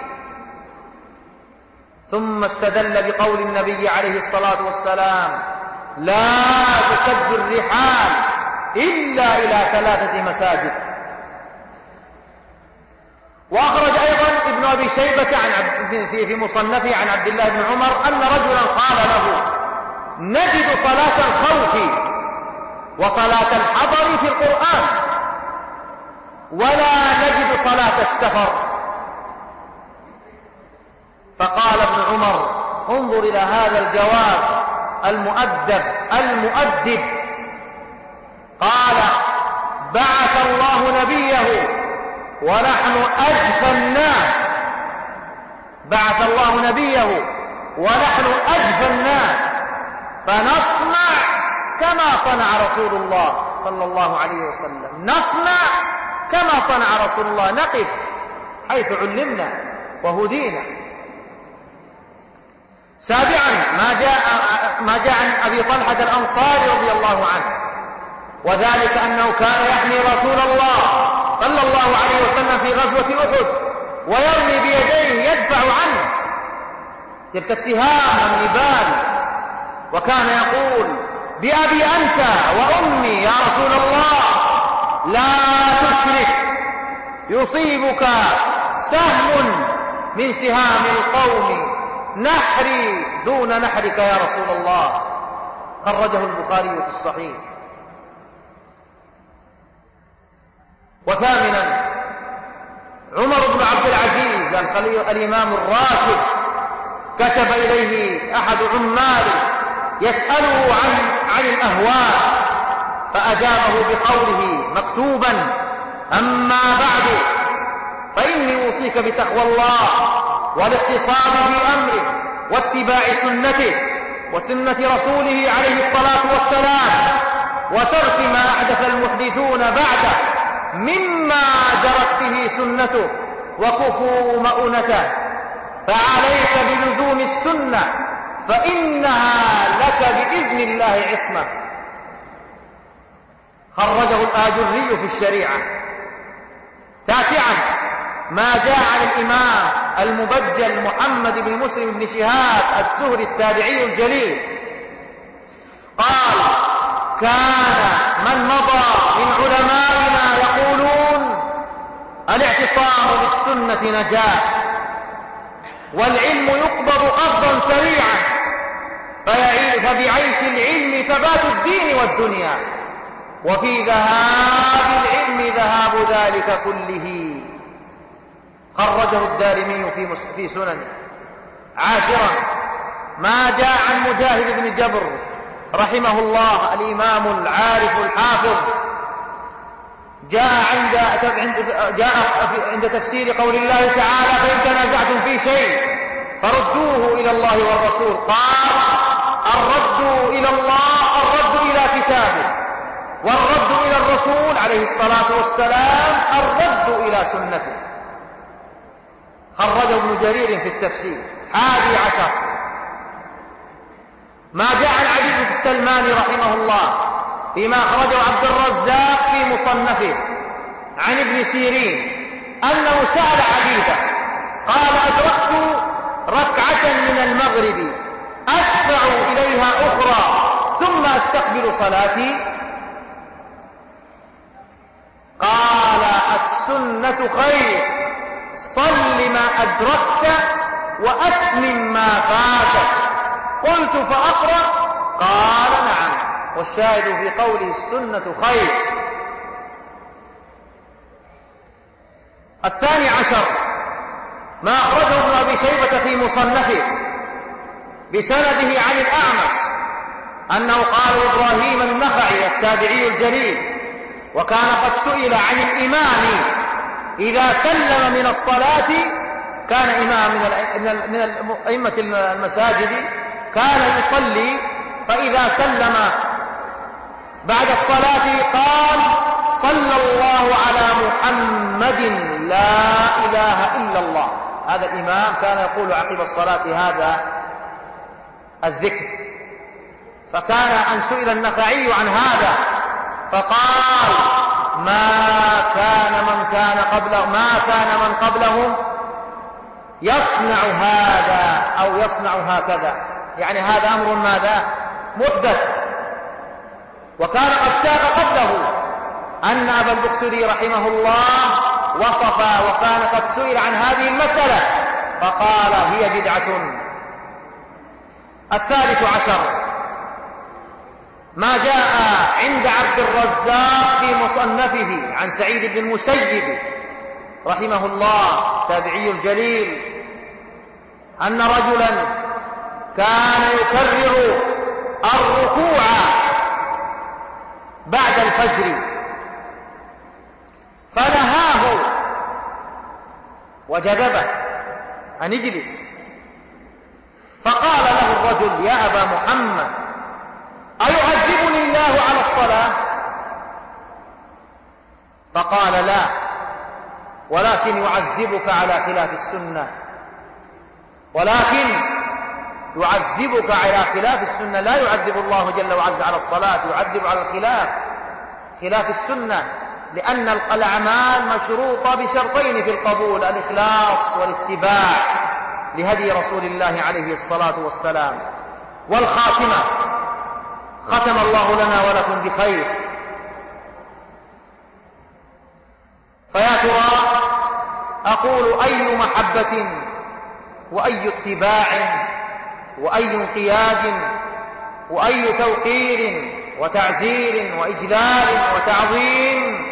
ثم استدل بقول النبي عليه الصلاة والسلام: لا تشد الرحال إلا إلى 3 مساجد. وأخرج أيضا ابن أبي شيبة في مصنفه عن عبد الله بن عمر أن رجلا قال له: نجد صلاة الخوف وصلاة الحضر في القرآن، ولا نجد صلاة السفر. فقال ابن عمر: انظر إلى هذا الجواب المؤدب. قال: بعث الله نبيه ونحن أجفى الناس، بعث الله نبيه ونحن أجفى الناس، فنصنع كما صنع رسول الله صلى الله عليه وسلم، نصنع كما صنع رسول الله، نقف حيث علمنا وهدينا. سابعا ما جاء عن أبي طلحة الأنصاري رضي الله عنه، وذلك أنه كان يحمي رسول الله صلى الله عليه وسلم في غزوة أحد ويرمي بيديه يدفع عنه تلك السهام والنبال، وكان يقول: بأبي أنت وأمي يا رسول الله لا تشرك، يصيبك سهم من سهام القوم، نحري دون نحرك يا رسول الله. خرجه البخاري في الصحيح. وثامنا عمر بن عبد العزيز الإمام الراشد، كتب إليه أحد عماله يسأله عن الأهوال، فأجابه بقوله مكتوبا: أما بعد فإني أوصيك بتقوى الله والاقتصاد في أمره واتباع سنته وسنة رسوله عليه الصلاة والسلام، وترك ما أحدث المحدثون بعده مما جرت به سنته وكفوا مؤنته، فعليك بلزوم السنة فإنها لك بإذن الله عصمة. خرجه الآجري في الشريعة. تاسعا ما جاء عن الإمام المبجل محمد بن مسلم بن شهاب الزهري التابعي الجليل قال: كان من مضى من علمائنا يقولون: الاعتصام بالسنة نجاة، والعلم يقبض قبضا سريعا، فبعيش العلم ثبات الدين والدنيا، وفي ذهاب العلم ذهاب ذلك كله. خرجه الدارمي في سننه. عاشرا ما جاء عن مجاهد بن جبر رحمه الله الإمام العارف الحافظ، جاء عند تفسير قول الله تعالى: فإن تنازعتم في شيء فردوه إلى الله والرسول. قال: الرد إلى الله الرد إلى كتابه، والرد إلى الرسول عليه الصلاة والسلام الرد إلى سنته. خرجه ابن جرير في التفسير. 11 ما جاء عن عبيد السلماني رحمه الله فيما أخرجه عبد الرزاق في مصنفه عن ابن سيرين أنه سأل عبيدة قال: أدركت ركعة من المغرب أشفع إليها أخرى ثم أستقبل صلاتي. قال: السنة خير، صل ما أدركت وأتمم ما فاتك. قلت: فأقرأ؟ قال: نعم. والشاهد في قوله السنة خير. 12 ما أخرجه ابن أبي شيبة في مصنفه بسنده عن الأعمش أنه قال: إبراهيم النخعي التابعي الجليل، وكان قد سئل عن الإمام إذا سلم من الصلاة، كان إمام من أئمة المساجد، كان يصلي فإذا سلم بعد الصلاة قال: صلى الله على محمد لا إله إلا الله. هذا الإمام كان يقول عقب الصلاة هذا الذكر. فكان أن سئل النخعي عن هذا فقال: ما كان من قبلهم يصنع هذا أو يصنع هكذا، يعني هذا أمر ماذا؟ محدث. وكان قد ساق قبله أن أبا البختري رحمه الله وصف وكان قد سئل عن هذه المسألة فقال: هي بدعة. 13 ما جاء عند عبد الرزاق في مصنفه عن سعيد بن المسيب رحمه الله تابعي الجليل أن رجلا كان يكرر الركوع بعد الفجر فنهاه وجذبه أن اجلس، فقال له الرجل: يا أبا محمد، أيعذبني الله على الصلاة؟ فقال: لا، ولكن يعذبك على خلاف السنة، ولكن يعذبك على خلاف السنة. لا يعذب الله جل وعلا على الصلاة، يعذب على خلاف السنة، لأن الأعمال مشروطة بشرطين في القبول: الإخلاص والاتباع لهدي رسول الله عليه الصلاة والسلام. والخاتمة، ختم الله لنا ولكم بخير. فيا ترى أقول: أي محبة وأي اتباع وأي انقياد وأي توقير وتعزير وإجلال وتعظيم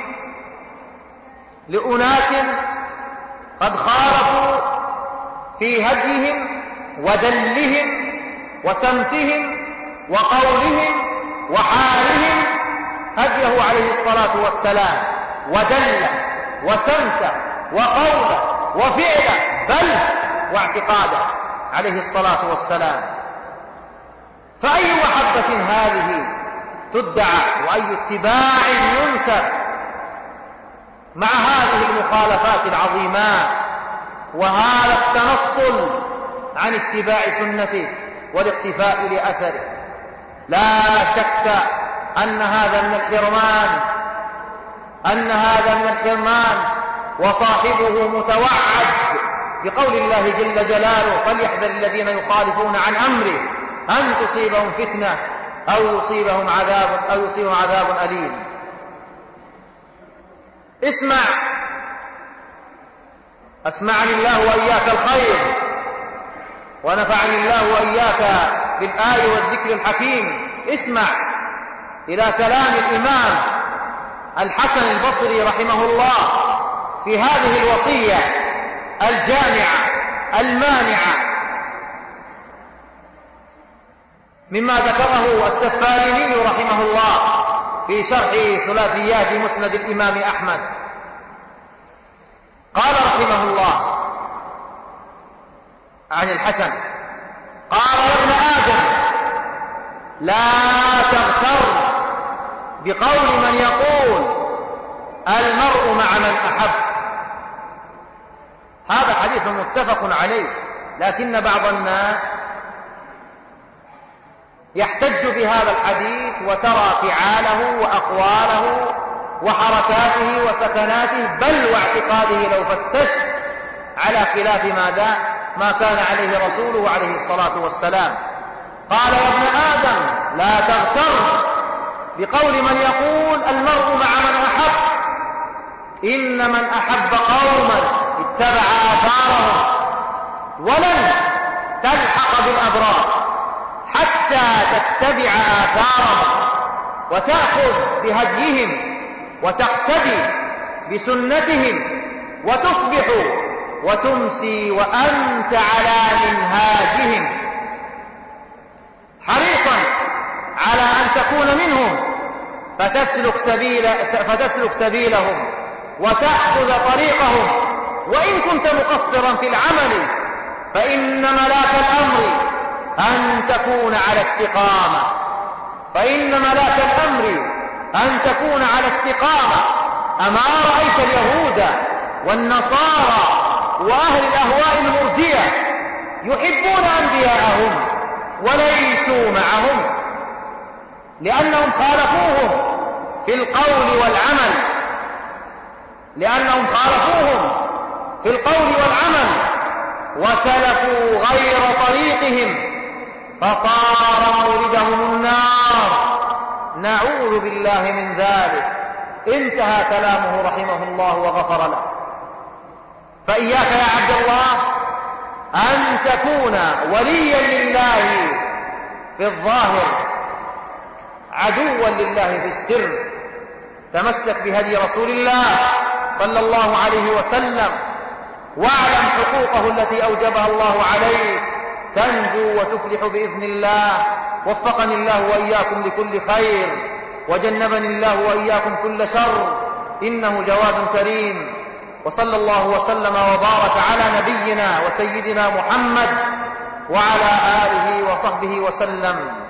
لأناس قد خالفوا في هديهم ودلهم وسمتهم وقولهم وحالهم هديه عليه الصلاة والسلام، ودل وسمت وقول وفعل بل واعتقاده عليه الصلاة والسلام. فأي محبة هذه تدعى وأي اتباع ينسب مع هذه المخالفات العظيمات وهذا التنصل عن اتباع سنته والاقتفاء لأثره؟ لا شك أن هذا من الحرمان، وصاحبه متوعد بقول الله جل جلاله: فليحذر الذين يخالفون عن أمره أن تصيبهم فتنة أو يصيبهم عذاب أليم. أسمعني الله وإياك الخير، ونفعني الله وإياك بالآي والذكر الحكيم. اسمع إلى كلام الإمام الحسن البصري رحمه الله في هذه الوصية الجامعة المانعة مما ذكره السفاريني رحمه الله في شرح ثلاثيات مسند الإمام أحمد. قال رحمه الله عن الحسن: قال: يا ابن آدم، لا تغتر بقول من يقول المرء مع من أحب. هذا حديث متفق عليه، لكن بعض الناس يحتج بهذا الحديث وترى فعاله وأقواله وحركاته وسكناته بل واعتقاده لو فتشت على خلاف ما كان عليه رسوله عليه الصلاة والسلام. قال: يا ابن آدم، لا تغتر بقول من يقول المرء مع من أحب. إن من أحب قوما اتبع آثارهم، ولن تلحق بالأبرار حتى تتبع آثارهم وتأخذ بهديهم وتقتدي بسنتهم وتصبح وتمسي وأنت على منهاجهم، حريصا على أن تكون منهم فتسلك سبيلهم وتأخذ طريقهم. وإن كنت مقصرا في العمل فإن ملاك الأمر أن تكون على استقامة. أما رأيت اليهود والنصارى وأهل الأهواء المرجية يحبون أنبياءهم وليسوا معهم، لأنهم خالفوهم في القول والعمل وسلكوا غير طريقهم فصار موردهم النار، نعوذ بالله من ذلك. انتهى كلامه رحمه الله وغفر له. فإياك يا عبد الله أن تكون وليا لله في الظاهر عدوا لله في السر. تمسك بهدي رسول الله صلى الله عليه وسلم، واعلم حقوقه التي أوجبها الله عليك، تنجو وتفلح بإذن الله. وفقني الله وإياكم لكل خير، وجنبني الله وإياكم كل شر، إنه جواد كريم. وصلى الله وسلم وبارك على نبينا وسيدنا محمد وعلى آله وصحبه وسلم.